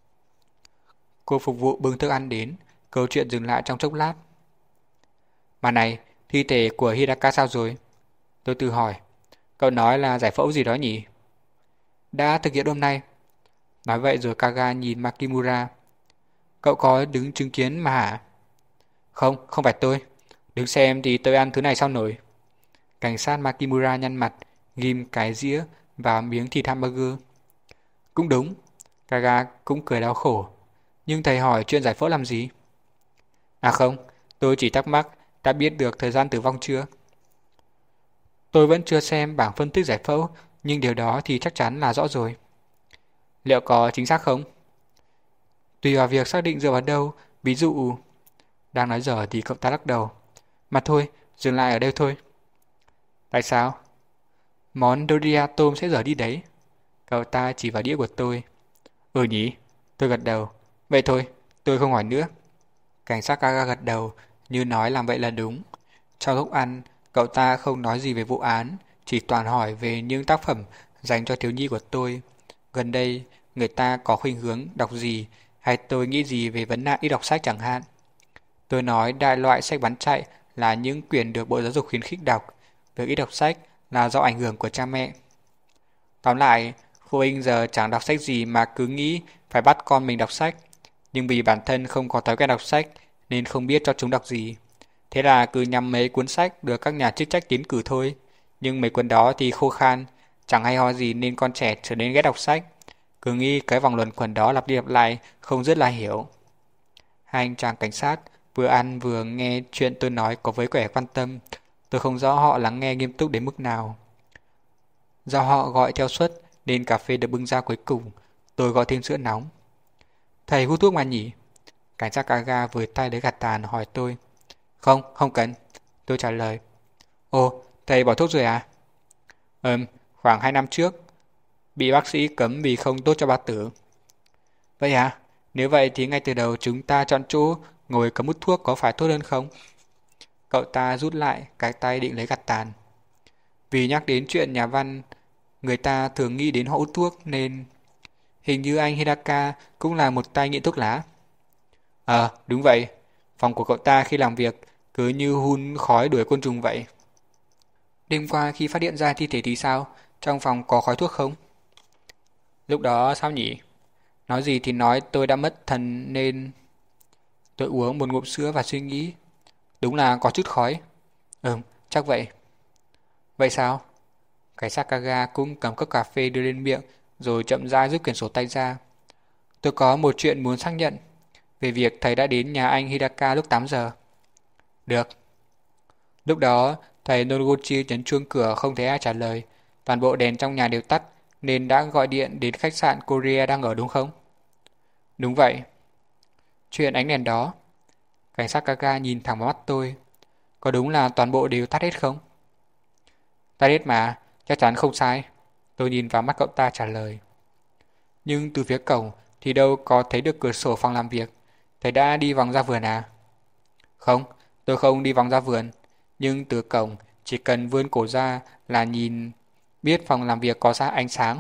S1: Cô phục vụ bưng thức ăn đến, câu chuyện dừng lại trong chốc lát. Mà này, thi thể của Hidaka sao rồi? Tôi tự hỏi, cậu nói là giải phẫu gì đó nhỉ? Đã thực hiện hôm nay. Nói vậy rồi Kaga nhìn Makimura. Cậu có đứng chứng kiến mà hả? Không, không phải tôi. Đứng xem thì tôi ăn thứ này sao nổi. Cảnh sát Makimura nhăn mặt, ghim cái dĩa vào miếng thịt hamburger. Cũng đúng, Kaga cũng cười đau khổ. Nhưng thầy hỏi chuyện giải phẫu làm gì? À không, tôi chỉ thắc mắc đã biết được thời gian tử vong chưa? Tôi vẫn chưa xem bảng phân tích giải phẫu, nhưng điều đó thì chắc chắn là rõ rồi. Liệu có chính xác không? Tùy vào việc xác định dựa vào đâu, ví dụ... Đang nói dở thì cậu ta lắc đầu. Mà thôi, dừng lại ở đây thôi. Tại sao? Món Doria tôm sẽ dở đi đấy. Cậu ta chỉ vào đĩa của tôi. Ừ nhỉ? Tôi gật đầu. Vậy thôi, tôi không hỏi nữa. Cảnh sát Kaga gật đầu, như nói làm vậy là đúng. Trong lúc ăn, cậu ta không nói gì về vụ án, chỉ toàn hỏi về những tác phẩm dành cho thiếu nhi của tôi. Gần đây, người ta có khuynh hướng đọc gì, hay tôi nghĩ gì về vấn nạn ít đọc sách chẳng hạn. Tôi nói đại loại sách bán chạy là những quyển được Bộ Giáo dục khuyến khích đọc. Việc ít đọc sách là do ảnh hưởng của cha mẹ. Tóm lại, phụ huynh giờ chẳng đọc sách gì mà cứ nghĩ phải bắt con mình đọc sách. Nhưng vì bản thân không có thói quen đọc sách nên không biết cho chúng đọc gì. Thế là cứ nhắm mấy cuốn sách được các nhà chức trách tiến cử thôi. Nhưng mấy cuốn đó thì khô khan, chẳng hay ho gì nên con trẻ trở nên ghét đọc sách. Cứ nghĩ cái vòng luẩn quẩn đó lặp đi lặp lại không rất là hiểu. Hai anh chàng cảnh sát vừa ăn vừa nghe chuyện tôi nói có với vẻ quan tâm. Tôi không rõ họ lắng nghe nghiêm túc đến mức nào. Do họ gọi theo suất nên cà phê được bưng ra cuối cùng. Tôi gọi thêm sữa nóng. Thầy hút thuốc mà nhỉ? Cảnh sát Kaga với tay lấy gạt tàn hỏi tôi. Không, không cần. Tôi trả lời. Ồ, thầy bỏ thuốc rồi à? Ừm, khoảng hai năm trước. Bị bác sĩ cấm vì không tốt cho bao tử. Vậy à? Nếu vậy thì ngay từ đầu chúng ta chọn chỗ ngồi cấm hút thuốc có phải tốt hơn không? cậu ta rút lại cái tay định lấy gạt tàn. Vì nhắc đến chuyện nhà văn, người ta thường nghĩ đến họ hút thuốc nên... Hình như anh Hidaka cũng là một tay nghiện thuốc lá. Ờ, đúng vậy. Phòng của cậu ta khi làm việc cứ như hun khói đuổi côn trùng vậy. Đêm qua khi phát hiện ra thi thể thì sao? Trong phòng có khói thuốc không? Lúc đó sao nhỉ? Nói gì thì nói, tôi đã mất thần nên... Tôi uống một ngụm sữa và suy nghĩ. Đúng là có chút khói. Ừm, chắc vậy. Vậy sao? Cái Sakaga cũng cầm cốc cà phê đưa lên miệng rồi chậm rãi rút quyển sổ tay ra. Tôi có một chuyện muốn xác nhận về việc thầy đã đến nhà anh Hidaka lúc tám giờ. Được. Lúc đó, thầy Noguchi nhấn chuông cửa không thấy ai trả lời. Toàn bộ đèn trong nhà đều tắt nên đã gọi điện đến khách sạn Korea đang ở đúng không? Đúng vậy. Chuyện ánh đèn đó. Cảnh sát Kaga nhìn thẳng vào mắt tôi. Có đúng là toàn bộ đều tắt hết không? Tắt hết mà, chắc chắn không sai. Tôi nhìn vào mắt cậu ta trả lời. Nhưng từ phía cổng thì đâu có thấy được cửa sổ phòng làm việc. Thầy đã đi vòng ra vườn à? Không, tôi không đi vòng ra vườn. Nhưng từ cổng chỉ cần vươn cổ ra là nhìn biết phòng làm việc có ra ánh sáng.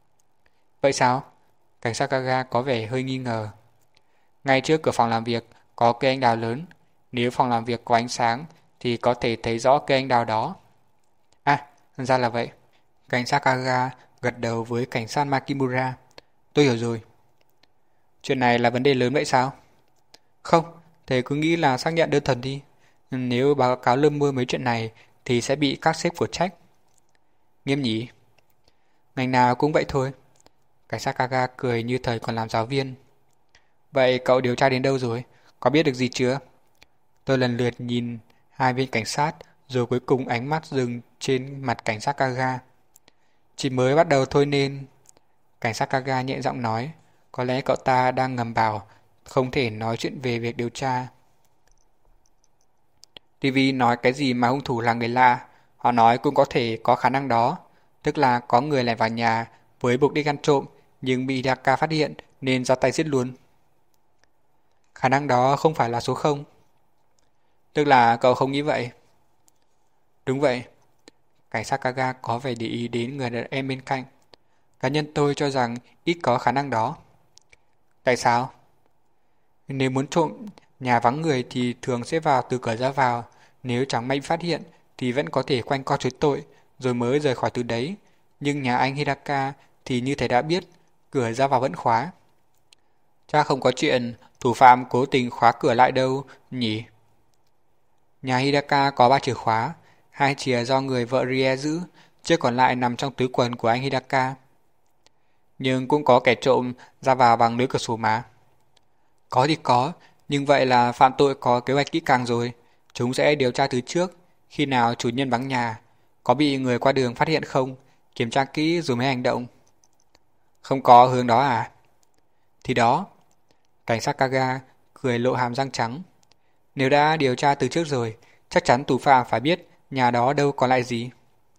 S1: Vậy sao? Cảnh sát Kaga có vẻ hơi nghi ngờ. Ngay trước cửa phòng làm việc có cây anh đào lớn. Nếu phòng làm việc có ánh sáng thì có thể thấy rõ cây anh đào đó. À, ra là vậy. Cảnh sát Kaga gật đầu với cảnh sát Makimura. Tôi hiểu rồi. Chuyện này là vấn đề lớn vậy sao? Không, thầy cứ nghĩ là xác nhận đơn thuần đi. Nếu báo cáo lương mưa mấy chuyện này thì sẽ bị các sếp của trách. Nghiêm nhỉ? Ngành nào cũng vậy thôi. Cảnh sát Kaga cười như thời còn làm giáo viên. Vậy cậu điều tra đến đâu rồi? Có biết được gì chưa? Tôi lần lượt nhìn hai viên cảnh sát rồi cuối cùng ánh mắt dừng trên mặt cảnh sát Kaga. Chỉ mới bắt đầu thôi nên... Cảnh sát Kaga nhẹ giọng nói. Có lẽ cậu ta đang ngầm bảo không thể nói chuyện về việc điều tra. ti vi nói cái gì mà hung thủ là người lạ. Họ nói cũng có thể có khả năng đó. Tức là có người lẻn vào nhà với mục đích ăn trộm nhưng bị Hidaka phát hiện nên ra tay giết luôn. Khả năng đó không phải là số không. Tức là cậu không nghĩ vậy. Đúng vậy. Cảnh sát Kaga có vẻ để ý đến người đàn em bên cạnh. Cá nhân tôi cho rằng ít có khả năng đó. Tại sao? Nếu muốn trộm nhà vắng người thì thường sẽ vào từ cửa ra vào. Nếu chẳng may phát hiện thì vẫn có thể quanh co chối tội rồi mới rời khỏi từ đấy. Nhưng nhà anh Hidaka thì như thầy đã biết, cửa ra vào vẫn khóa. Chắc không có chuyện thủ phạm cố tình khóa cửa lại đâu nhỉ? Nhà Hidaka có ba chìa khóa, hai chìa do người vợ Rie giữ, chiếc còn lại nằm trong túi quần của anh Hidaka. Nhưng cũng có kẻ trộm ra vào bằng lưới cửa sổ mà. Có thì có, nhưng vậy là phạm tội có kế hoạch kỹ càng rồi. Chúng sẽ điều tra từ trước, khi nào chủ nhân vắng nhà, có bị người qua đường phát hiện không, kiểm tra kỹ rồi mới hành động. Không có hướng đó à? Thì đó. Cảnh sát Kaga cười lộ hàm răng trắng. Nếu đã điều tra từ trước rồi, chắc chắn thủ phạm phải biết nhà đó đâu còn lại gì.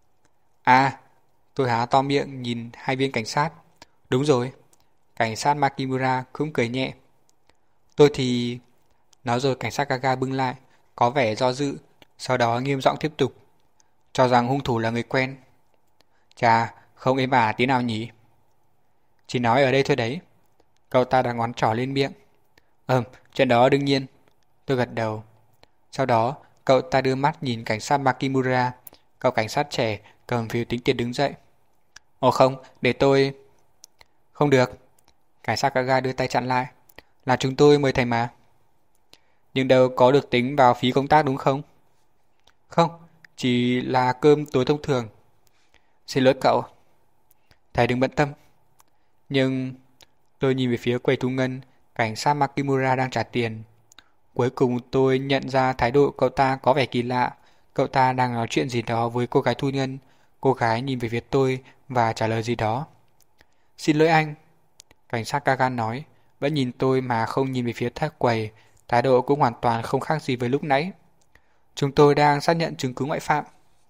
S1: À, tôi há to miệng nhìn hai viên cảnh sát. Đúng rồi. Cảnh sát Makimura cũng cười nhẹ. Tôi thì... Nói rồi cảnh sát Kaga bưng lại, có vẻ do dự, sau đó nghiêm giọng tiếp tục. Cho rằng hung thủ là người quen. Chà, không êm ả tí nào nhỉ? Chỉ nói ở đây thôi đấy. Cậu ta đã ngón trỏ lên miệng. Ừm, chuyện đó đương nhiên. Tôi gật đầu. Sau đó, cậu ta đưa mắt nhìn cảnh sát Makimura. Cậu cảnh sát trẻ cầm phiếu tính tiền đứng dậy. Ồ không, để tôi... Không được. Cảnh sát Kaga đưa tay chặn lại. Là chúng tôi mời thầy mà. Nhưng đâu có được tính vào phí công tác đúng không? Không, chỉ là cơm tối thông thường. Xin lỗi cậu. Thầy đừng bận tâm. Nhưng... Tôi nhìn về phía quầy thu ngân, cảnh sát Makimura đang trả tiền. Cuối cùng tôi nhận ra thái độ cậu ta có vẻ kỳ lạ. Cậu ta đang nói chuyện gì đó với cô gái thu ngân. Cô gái nhìn về phía tôi và trả lời gì đó. Xin lỗi anh. Cảnh sát Kaga nói, vẫn nhìn tôi mà không nhìn về phía thác quầy. Thái độ cũng hoàn toàn không khác gì với lúc nãy. Chúng tôi đang xác nhận chứng cứ ngoại phạm.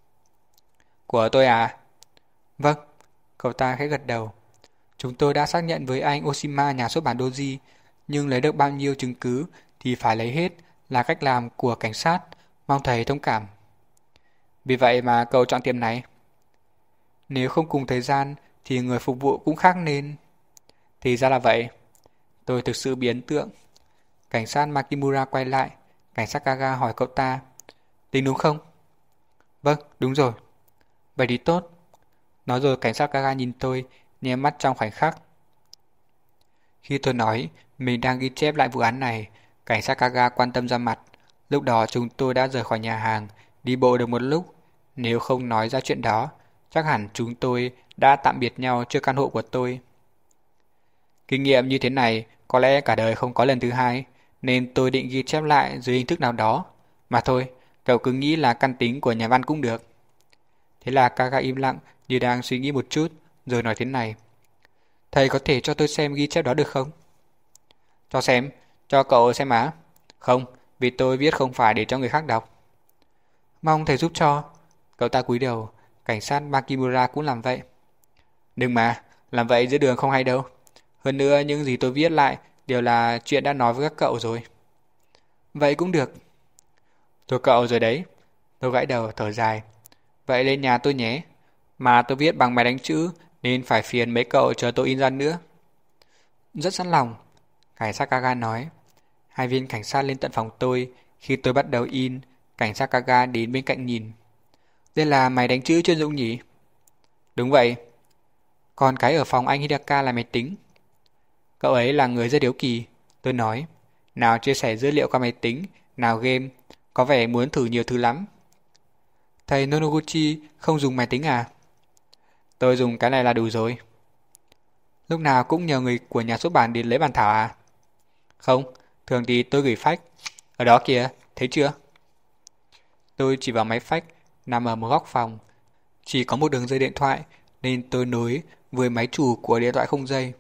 S1: Của tôi à? Vâng. Cậu ta khẽ gật đầu. Chúng tôi đã xác nhận với anh Oshima nhà xuất bản Doji, nhưng lấy được bao nhiêu chứng cứ thì phải lấy hết là cách làm của cảnh sát, Mong thầy thông cảm. Vì vậy mà cậu chọn tiệm này. Nếu không cùng thời gian thì người phục vụ cũng khác nên... Thì ra là vậy. Tôi thực sự bị ấn tượng. Cảnh sát Makimura quay lại. Cảnh sát Kaga hỏi cậu ta. Tính đúng không? Vâng, đúng rồi. Vậy thì tốt. Nói rồi cảnh sát Kaga nhìn tôi, nhe mắt trong khoảnh khắc. Khi tôi nói mình đang ghi chép lại vụ án này, cảnh sát Kaga quan tâm ra mặt. Lúc đó chúng tôi đã rời khỏi nhà hàng, đi bộ được một lúc. Nếu không nói ra chuyện đó, chắc hẳn chúng tôi đã tạm biệt nhau trước căn hộ của tôi. Kinh nghiệm như thế này có lẽ cả đời không có lần thứ hai, nên tôi định ghi chép lại dưới hình thức nào đó. Mà thôi, cậu cứ nghĩ là căn tính của nhà văn cũng được. Thế là Kaga im lặng như đang suy nghĩ một chút, rồi nói thế này. Thầy có thể cho tôi xem ghi chép đó được không? Cho xem, cho cậu xem á. Không, vì tôi viết không phải để cho người khác đọc. Mong thầy giúp cho. Cậu ta cúi đầu, cảnh sát Makimura cũng làm vậy. Đừng mà, làm vậy giữa đường không hay đâu. Hơn nữa những gì tôi viết lại đều là chuyện đã nói với các cậu rồi. Vậy cũng được. Thôi cậu rồi đấy. Tôi gãi đầu thở dài. Vậy lên nhà tôi nhé. Mà tôi viết bằng máy đánh chữ nên phải phiền mấy cậu chờ tôi in ra nữa. Rất sẵn lòng. Cảnh sát Kaga nói. Hai viên cảnh sát lên tận phòng tôi. Khi tôi bắt đầu in, cảnh sát Kaga đến bên cạnh nhìn. Đây là máy đánh chữ chuyên dụng nhỉ? Đúng vậy. Còn cái ở phòng anh Hidaka là máy tính. Cậu ấy là người rất hiếu kỳ. Tôi nói. Nào chia sẻ dữ liệu qua máy tính, nào game. Có vẻ muốn thử nhiều thứ lắm. Thầy Nonoguchi không dùng máy tính à? Tôi dùng cái này là đủ rồi. Lúc nào cũng nhờ người của nhà xuất bản đến lấy bản thảo à? Không, thường thì tôi gửi fax. Ở đó kìa, thấy chưa? Tôi chỉ vào máy fax nằm ở một góc phòng. Chỉ có một đường dây điện thoại nên tôi nối với máy chủ của điện thoại không dây.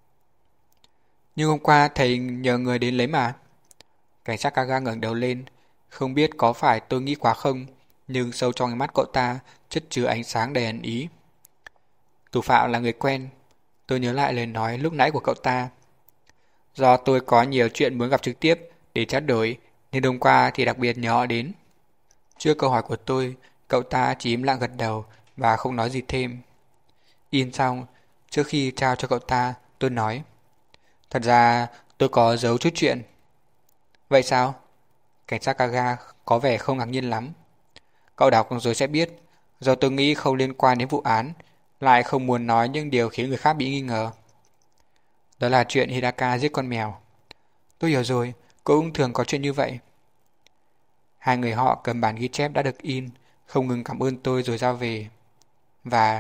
S1: Nhưng hôm qua thầy nhờ người đến lấy mà. Cảnh sát Kaga ngẩng đầu lên. Không biết có phải tôi nghĩ quá không, nhưng sâu trong mắt cậu ta chất chứa ánh sáng đầy ẩn ý. Thủ phạm là người quen. Tôi nhớ lại lời nói lúc nãy của cậu ta. Do tôi có nhiều chuyện muốn gặp trực tiếp để trao đổi, nên hôm qua thì đặc biệt nhờ họ đến. Trước câu hỏi của tôi, cậu ta chỉ im lặng gật đầu và không nói gì thêm. In xong, trước khi trao cho cậu ta, tôi nói. Thật ra tôi có giấu chút chuyện. Vậy sao? Cảnh sát Kaga có vẻ không ngạc nhiên lắm. Cậu đọc rồi sẽ biết. Do tôi nghĩ không liên quan đến vụ án, lại không muốn nói những điều khiến người khác bị nghi ngờ. Đó là chuyện Hidaka giết con mèo. Tôi hiểu rồi, cũng thường có chuyện như vậy. Hai người họ cầm bản ghi chép đã được in, không ngừng cảm ơn tôi rồi ra về. Và...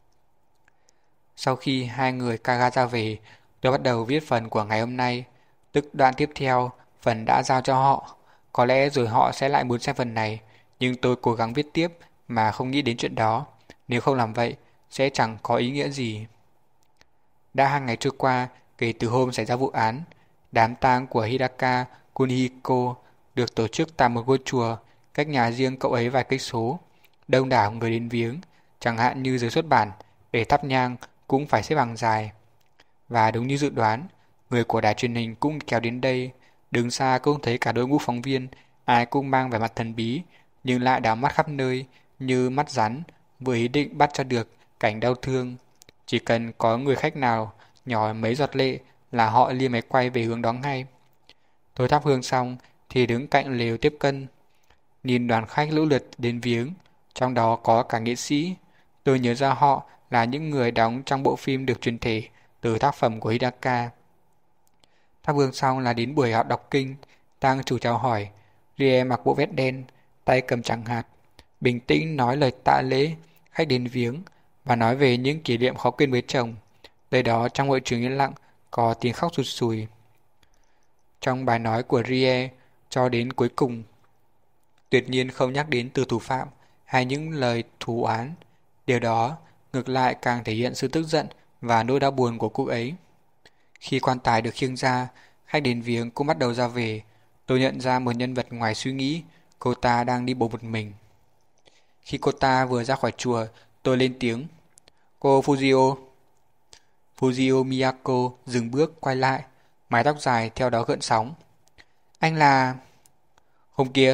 S1: Sau khi hai người Kaga ra về, tôi bắt đầu viết phần của ngày hôm nay, tức đoạn tiếp theo, phần đã giao cho họ. Có lẽ rồi họ sẽ lại muốn xem phần này, nhưng tôi cố gắng viết tiếp mà không nghĩ đến chuyện đó. Nếu không làm vậy, sẽ chẳng có ý nghĩa gì. Đã hai ngày trôi qua kể từ hôm xảy ra vụ án. Đám tang của Hidaka Kunihiko được tổ chức tại một ngôi chùa cách nhà riêng cậu ấy vài cây số. Đông đảo người đến viếng, chẳng hạn như giới xuất bản, để thắp nhang cũng phải xếp hàng dài. Và đúng như dự đoán, người của đài truyền hình cũng kéo đến đây. Đứng xa cũng thấy cả đội ngũ phóng viên, ai cũng mang vẻ mặt thần bí, nhưng lại đảo mắt khắp nơi như mắt rắn, với ý định bắt cho được cảnh đau thương. Chỉ cần có người khách nào nhỏ mấy giọt lệ là họ lia máy quay về hướng đó ngay. Tôi thắp hương xong thì đứng cạnh lều tiếp cận, nhìn đoàn khách lũ lượt đến viếng, trong đó có cả nghệ sĩ. Tôi nhớ ra họ là những người đóng trong bộ phim được truyền thể từ tác phẩm của Hidaka. Thắp hương xong là đến buổi học đọc kinh. Tang chủ chào hỏi. Rie mặc bộ vest đen, tay cầm chẳng hạt, bình tĩnh nói lời tạ lễ khách đến viếng và nói về những kỷ niệm khó quên với chồng. Tới đó trong hội trường yên lặng có tiếng khóc sụt sùi. Trong bài nói của Rie cho đến cuối cùng, tuyệt nhiên không nhắc đến từ thủ phạm hay những lời thù oán. Điều đó ngược lại càng thể hiện sự tức giận và nỗi đau buồn của cô ấy. Khi quan tài được khiêng ra, khách đến viếng cũng bắt đầu ra về. Tôi nhận ra một nhân vật ngoài suy nghĩ, cô ta đang đi bộ một mình. Khi cô ta vừa ra khỏi chùa, tôi lên tiếng. Cô Fujio. Fujio Miyako dừng bước quay lại, mái tóc dài theo đó gợn sóng. Anh là... Hôm kia,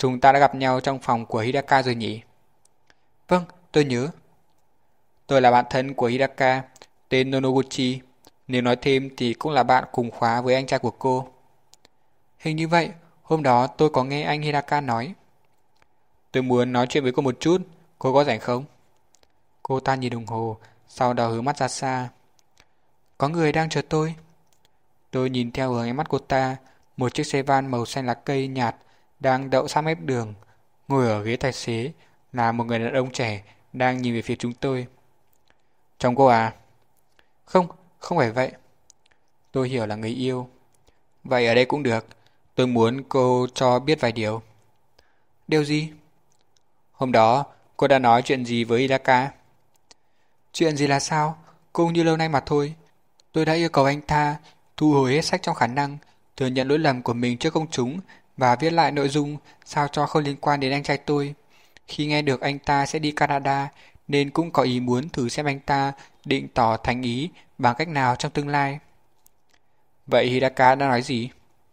S1: chúng ta đã gặp nhau trong phòng của Hidaka rồi nhỉ? Vâng, tôi nhớ. Tôi là bạn thân của Hidaka, tên Nonoguchi. Nếu nói thêm thì cũng là bạn cùng khóa với anh trai của cô. Hình như vậy, hôm đó tôi có nghe anh Hidaka nói. Tôi muốn nói chuyện với cô một chút, cô có rảnh không? Cô ta nhìn đồng hồ, sau đó hướng mắt ra xa. Có người đang chờ tôi. Tôi nhìn theo hướng ánh mắt cô ta, một chiếc xe van màu xanh lá cây nhạt đang đậu sát mép đường. Ngồi ở ghế tài xế là một người đàn ông trẻ đang nhìn về phía chúng tôi. Chồng cô à? Không, không phải vậy. Tôi hiểu là người yêu. Vậy ở đây cũng được. Tôi muốn cô cho biết vài điều. Điều gì? Hôm đó, cô đã nói chuyện gì với Hidaka? Chuyện gì là sao? Cũng như lâu nay mà thôi. Tôi đã yêu cầu anh ta thu hồi hết sách trong khả năng, thừa nhận lỗi lầm của mình trước công chúng và viết lại nội dung sao cho không liên quan đến anh trai tôi. Khi nghe được anh ta sẽ đi Canada, nên cũng có ý muốn thử xem anh ta định tỏ thành ý bằng cách nào trong tương lai. Vậy Hidaka đã nói gì?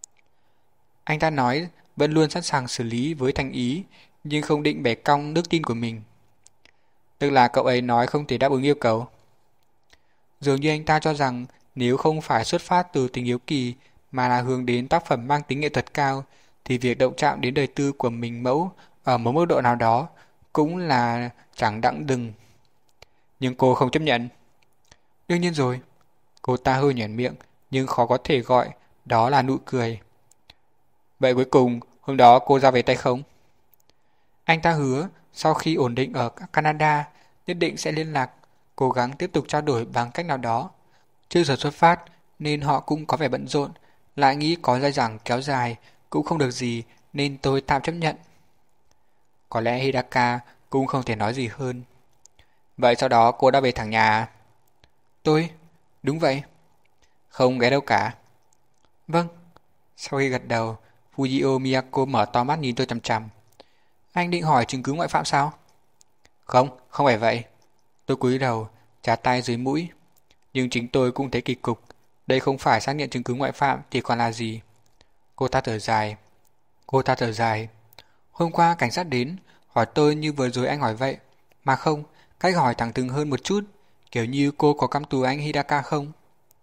S1: Anh ta nói vẫn luôn sẵn sàng xử lý với thành ý, nhưng không định bẻ cong đức tin của mình. Tức là cậu ấy nói không thể đáp ứng yêu cầu. Dường như anh ta cho rằng nếu không phải xuất phát từ tình hiếu kỳ mà là hướng đến tác phẩm mang tính nghệ thuật cao, thì việc động chạm đến đời tư của mình mẫu ở một mức độ nào đó cũng là chẳng đặng đừng. Nhưng cô không chấp nhận. Đương nhiên rồi. Cô ta hơi nhoẻn miệng, nhưng khó có thể gọi đó là nụ cười. Vậy cuối cùng, hôm đó cô ra về tay không? Anh ta hứa sau khi ổn định ở Canada nhất định sẽ liên lạc, cố gắng tiếp tục trao đổi bằng cách nào đó. Trước giờ xuất phát nên họ cũng có vẻ bận rộn, lại nghĩ có dai dẳng kéo dài cũng không được gì nên tôi tạm chấp nhận. Có lẽ Hidaka cũng không thể nói gì hơn. Vậy sau đó cô đã về thẳng nhà à? Tôi? Đúng vậy. Không ghé đâu cả. Vâng. Sau khi gật đầu, Fujio Miyako mở to mắt nhìn tôi chằm chằm. Anh định hỏi chứng cứ ngoại phạm sao? Không, không phải vậy. Tôi cúi đầu, chà tay dưới mũi. Nhưng chính tôi cũng thấy kỳ cục. Đây không phải xác nhận chứng cứ ngoại phạm thì còn là gì? Cô ta thở dài. Cô ta thở dài. Hôm qua cảnh sát đến, hỏi tôi như vừa rồi anh hỏi vậy. Mà không, cách hỏi thẳng thừng hơn một chút. Kiểu như cô có căm thù anh Hidaka không?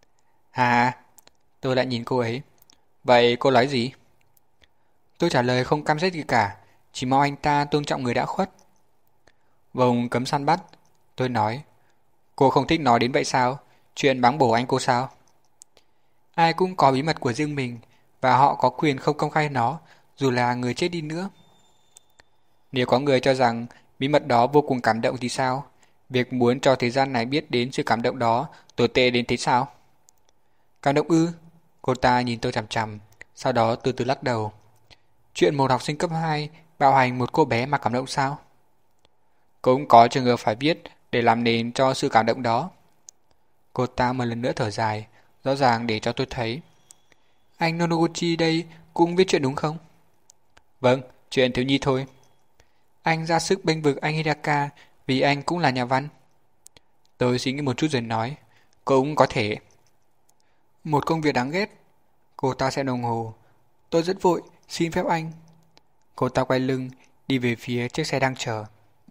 S1: À, tôi lại nhìn cô ấy. Vậy cô nói gì? Tôi trả lời không căm ghét gì cả, chỉ mong anh ta tôn trọng người đã khuất. Vòng cấm săn bắt, tôi nói. Cô không thích nói đến vậy sao? Chuyện báng bổ anh cô sao? Ai cũng có bí mật của riêng mình, và họ có quyền không công khai nó, dù là người chết đi nữa. Nếu có người cho rằng bí mật đó vô cùng cảm động thì sao? Việc muốn cho thế gian này biết đến sự cảm động đó tồi tệ đến thế sao? Cảm động ư? Cô ta nhìn tôi chằm chằm, sau đó từ từ lắc đầu. Chuyện một học sinh cấp hai bạo hành một cô bé mà cảm động sao? Cũng có trường hợp phải viết để làm nền cho sự cảm động đó. Cô ta một lần nữa thở dài, rõ ràng để cho tôi thấy. Anh Nonoguchi đây cũng viết chuyện đúng không? Vâng, chuyện thiếu nhi thôi. Anh ra sức bênh vực anh Hidaka vì anh cũng là nhà văn. Tôi suy nghĩ một chút rồi nói. Cũng có thể. Một công việc đáng ghét. Cô ta xem đồng hồ. Tôi rất vội, xin phép anh. Cô ta quay lưng, đi về phía chiếc xe đang chờ.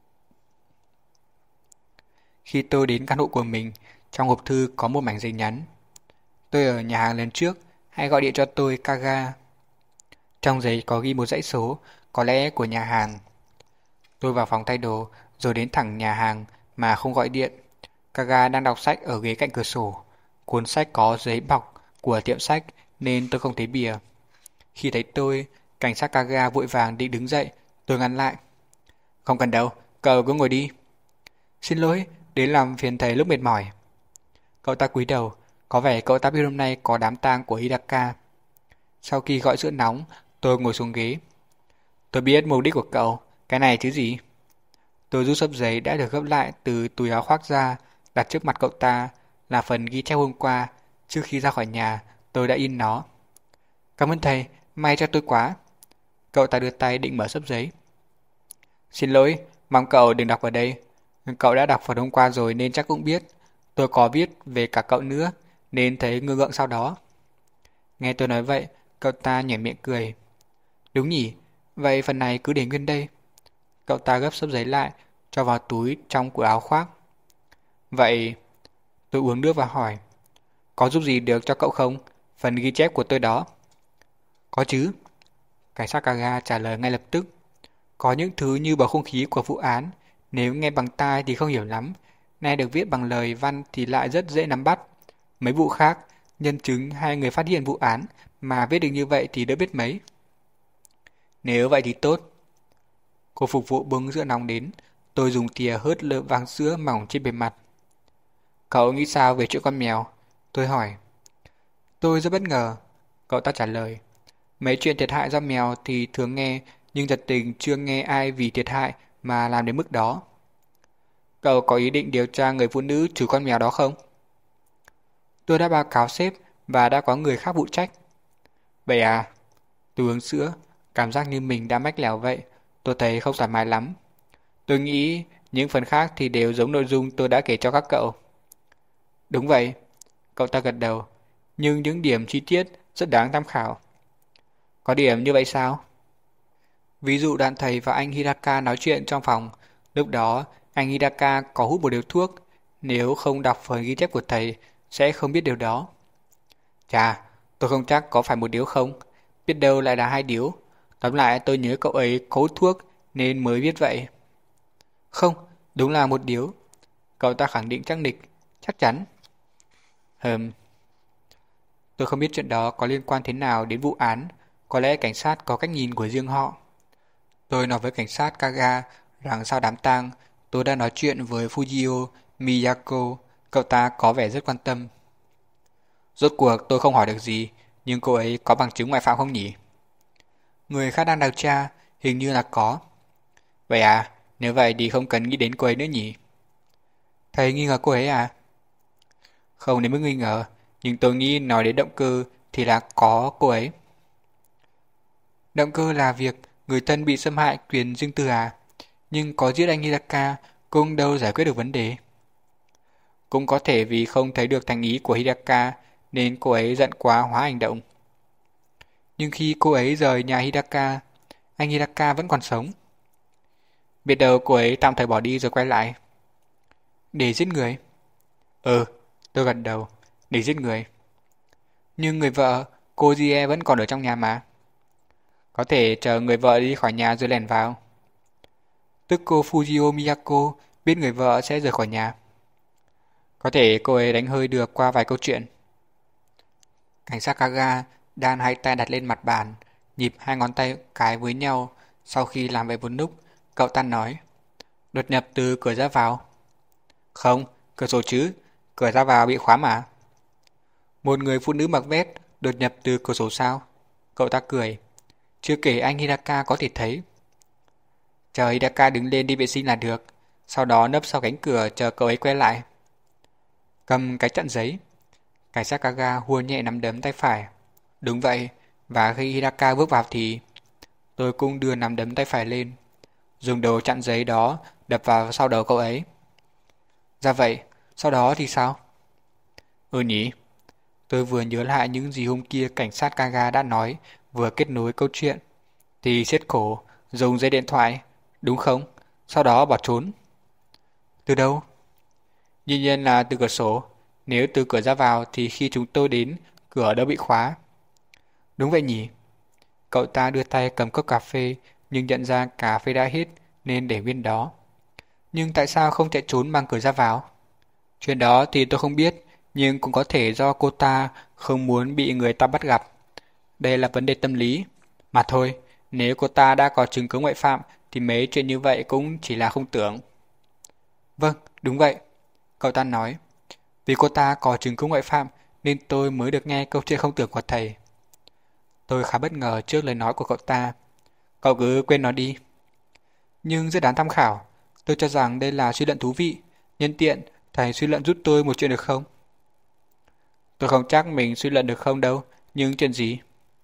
S1: Khi tôi đến căn hộ của mình, trong hộp thư có một mảnh giấy nhắn. Tôi ở nhà hàng lần trước, hãy gọi điện cho tôi Kaga. Trong giấy có ghi một dãy số, có lẽ của nhà hàng. Tôi vào phòng thay đồ, rồi đến thẳng nhà hàng mà không gọi điện. Kaga đang đọc sách ở ghế cạnh cửa sổ. Cuốn sách có giấy bọc của tiệm sách nên tôi không thấy bìa. Khi thấy tôi, cảnh sát Kaga vội vàng định đứng dậy, tôi ngăn lại. Không cần đâu, cậu cứ ngồi đi. Xin lỗi, đến làm phiền thầy lúc mệt mỏi. Cậu ta cúi đầu, có vẻ cậu ta biết hôm nay có đám tang của Hidaka. Sau khi gọi sữa nóng, tôi ngồi xuống ghế. Tôi biết mục đích của cậu, cái này chứ gì? Tôi rút sấp giấy đã được gấp lại từ túi áo khoác ra, đặt trước mặt cậu ta, là phần ghi chép hôm qua. Trước khi ra khỏi nhà, tôi đã in nó. Cảm ơn thầy, may cho tôi quá. Cậu ta đưa tay định mở sấp giấy. Xin lỗi, mong cậu đừng đọc vào đây. Cậu đã đọc phần hôm qua rồi nên chắc cũng biết. Tôi có viết về cả cậu nữa, nên thấy ngơ ngượng sau đó. Nghe tôi nói vậy, cậu ta nhếch miệng cười. Đúng nhỉ, Vậy phần này cứ để nguyên đây. Cậu ta gấp xấp giấy lại, cho vào túi trong của áo khoác. Vậy, tôi uống nước và hỏi, có giúp gì được cho cậu không? Phần ghi chép của tôi đó. Có chứ. Cảnh sát Kaga trả lời ngay lập tức. Có những thứ như bầu không khí của vụ án, nếu nghe bằng tai thì không hiểu lắm, nghe được viết bằng lời văn thì lại rất dễ nắm bắt. Mấy vụ khác, nhân chứng hay người phát hiện vụ án mà viết được như vậy thì đỡ biết mấy. Nếu vậy thì tốt. Cô phục vụ bưng sữa nóng đến, tôi dùng thìa hớt lớp vàng sữa mỏng trên bề mặt. Cậu nghĩ sao về chuyện con mèo? Tôi hỏi. Tôi rất bất ngờ. Cậu ta trả lời. Mấy chuyện thiệt hại do mèo thì thường nghe, nhưng thật tình chưa nghe ai vì thiệt hại mà làm đến mức đó. Cậu có ý định điều tra người phụ nữ chủ con mèo đó không? Tôi đã báo cáo sếp và đã có người khác phụ trách. Vậy à? Tôi uống sữa, cảm giác như mình đã mách lẻo vậy. Tôi thấy không thoải mái lắm. Tôi nghĩ những phần khác thì đều giống nội dung tôi đã kể cho các cậu. Đúng vậy. Cậu ta gật đầu. Nhưng những điểm chi tiết rất đáng tham khảo. Có điểm như vậy sao? Ví dụ đoạn thầy và anh Hidaka nói chuyện trong phòng. Lúc đó anh Hidaka có hút một điếu thuốc. Nếu không đọc phần ghi chép của thầy sẽ không biết điều đó. Chà, tôi không chắc có phải một điếu không. Biết đâu lại là hai điếu. Tóm lại tôi nhớ cậu ấy có hút thuốc nên mới viết vậy. Không, đúng là một điếu. Cậu ta khẳng định chắc nịch. Chắc chắn. Hừm. Tôi không biết chuyện đó có liên quan thế nào đến vụ án. Có lẽ cảnh sát có cách nhìn của riêng họ. Tôi nói với cảnh sát Kaga rằng sau đám tang tôi đã nói chuyện với Fujio Miyako. Cậu ta có vẻ rất quan tâm. Rốt cuộc tôi không hỏi được gì, nhưng cô ấy có bằng chứng ngoại phạm không nhỉ? Người khác đang điều tra, hình như là có. Vậy à, nếu vậy thì không cần nghĩ đến cô ấy nữa nhỉ? Thầy nghi ngờ cô ấy à? Không đến mức nghi ngờ, nhưng tôi nghĩ nói đến động cơ thì là có cô ấy. Động cơ là việc người thân bị xâm hại quyền riêng tư à? Nhưng có giết anh Hidaka cũng đâu giải quyết được vấn đề. Cũng có thể vì không thấy được thành ý của Hidaka nên cô ấy giận quá hóa hành động. Nhưng khi cô ấy rời nhà Hidaka, anh Hidaka vẫn còn sống. Biết đâu cô ấy tạm thời bỏ đi rồi quay lại. Để giết người? Ừ, tôi gật đầu. Để giết người. Nhưng người vợ, cô Jie vẫn còn ở trong nhà mà. Có thể chờ người vợ đi khỏi nhà rồi lẻn vào. Tức cô Fujio Miyako biết người vợ sẽ rời khỏi nhà. Có thể cô ấy đánh hơi được qua vài câu chuyện. Cảnh sát Kaga đan hai tay đặt lên mặt bàn, nhịp hai ngón tay cái với nhau. Sau khi làm vậy một lúc, cậu ta nói, đột nhập từ cửa ra vào. Không, cửa sổ chứ, cửa ra vào bị khóa mà. Một người phụ nữ mặc vest đột nhập từ cửa sổ sao? Cậu ta cười. Chưa kể anh Hidaka có thể thấy. Chờ Hidaka đứng lên đi vệ sinh là được, sau đó nấp sau cánh cửa chờ cậu ấy quay lại. Cầm cái chặn giấy. Cảnh sát Kaga hua nhẹ nắm đấm tay phải. Đúng vậy, và khi Hidaka bước vào thì tôi cũng đưa nắm đấm tay phải lên, dùng đầu chặn giấy đó đập vào sau đầu cậu ấy. Ra vậy, sau đó thì sao? Ừ nhỉ. Tôi vừa nhớ lại những gì hôm kia cảnh sát Kaga đã nói, vừa kết nối câu chuyện. Thì siết cổ, dùng dây điện thoại, đúng không? Sau đó bỏ trốn. Từ đâu? Dĩ nhiên là từ cửa sổ. Nếu từ cửa ra vào thì khi chúng tôi đến, cửa đã bị khóa. Đúng vậy nhỉ. Cậu ta đưa tay cầm cốc cà phê, nhưng nhận ra cà phê đã hết nên để nguyên đó. Nhưng tại sao không chạy trốn bằng cửa ra vào? Chuyện đó thì tôi không biết, nhưng cũng có thể do cô ta không muốn bị người ta bắt gặp. Đây là vấn đề tâm lý. Mà thôi, nếu cô ta đã có chứng cứ ngoại phạm thì mấy chuyện như vậy cũng chỉ là không tưởng. Vâng, đúng vậy. Cậu ta nói. Vì cô ta có chứng cứ ngoại phạm nên tôi mới được nghe câu chuyện không tưởng của thầy. Tôi khá bất ngờ trước lời nói của cậu ta. Cậu cứ quên nó đi. Nhưng rất đáng tham khảo. Tôi cho rằng đây là suy luận thú vị. Nhân tiện, thầy suy luận giúp tôi một chuyện được không? Tôi không chắc mình suy luận được không đâu. Nhưng chuyện gì?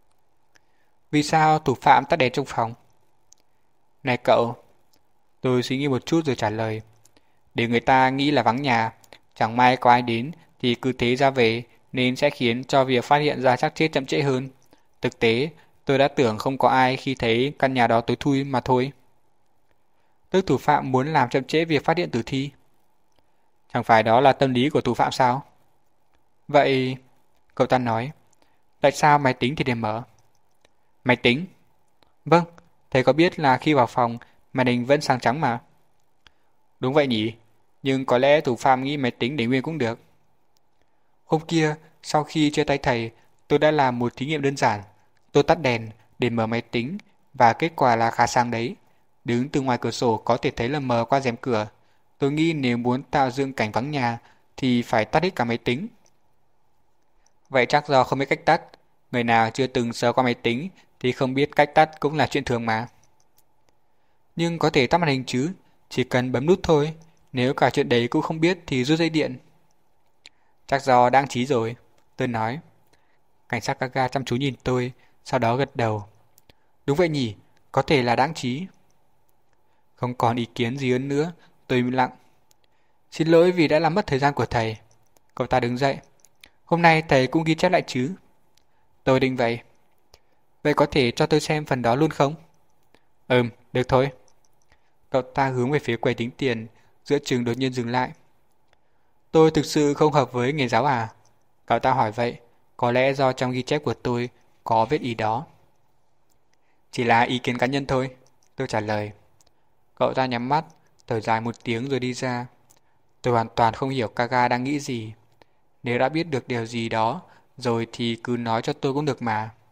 S1: Vì sao thủ phạm tắt đèn trong phòng? Này cậu. Tôi suy nghĩ một chút rồi trả lời. Để người ta nghĩ là vắng nhà. Chẳng may có ai đến thì cứ thế ra về nên sẽ khiến cho việc phát hiện ra xác chết chậm trễ hơn. Thực tế, Tôi đã tưởng không có ai khi thấy căn nhà đó tối thui mà thôi. Tức thủ phạm muốn làm chậm trễ việc phát hiện tử thi. Chẳng phải đó là tâm lý của thủ phạm sao? Vậy, cậu ta nói, tại sao máy tính thì để mở? Máy tính? Vâng, thầy có biết là khi vào phòng, màn hình vẫn sáng trắng mà. Đúng vậy nhỉ, nhưng có lẽ thủ phạm nghĩ máy tính để nguyên cũng được. Hôm kia, sau khi chia tay thầy, tôi đã làm một thí nghiệm đơn giản. Tôi tắt đèn để mở máy tính và kết quả là khá sáng đấy. Đứng từ ngoài cửa sổ có thể thấy là mờ qua rèm cửa. Tôi nghĩ nếu muốn tạo dựng cảnh vắng nhà thì phải tắt hết cả máy tính. Vậy chắc do không biết cách tắt. Người nào chưa từng sờ qua máy tính thì không biết cách tắt cũng là chuyện thường mà. Nhưng có thể tắt màn hình chứ, chỉ cần bấm nút thôi. Nếu cả chuyện đấy cũng không biết thì rút dây điện. Chắc do đáng trí rồi, tôi nói. Cảnh sát Gaga chăm chú nhìn tôi, sau đó gật đầu. Đúng vậy nhỉ, có thể là đáng trí. Không còn ý kiến gì hơn nữa, tôi im lặng. Xin lỗi vì đã làm mất thời gian của thầy. Cậu ta đứng dậy. Hôm nay thầy cũng ghi chép lại chứ? Tôi định vậy. Vậy có thể cho tôi xem phần đó luôn không? Ừm, được thôi. Cậu ta hướng về phía quầy tính tiền, giữa chừng đột nhiên dừng lại. Tôi thực sự không hợp với nghề giáo à? Cậu ta hỏi vậy, có lẽ do trong ghi chép của tôi có vết ý đó. Chỉ là ý kiến cá nhân thôi, tôi trả lời. Cậu ta nhắm mắt, thở dài một tiếng rồi đi ra. Tôi hoàn toàn không hiểu Kaga đang nghĩ gì. Nếu đã biết được điều gì đó, rồi thì cứ nói cho tôi cũng được mà.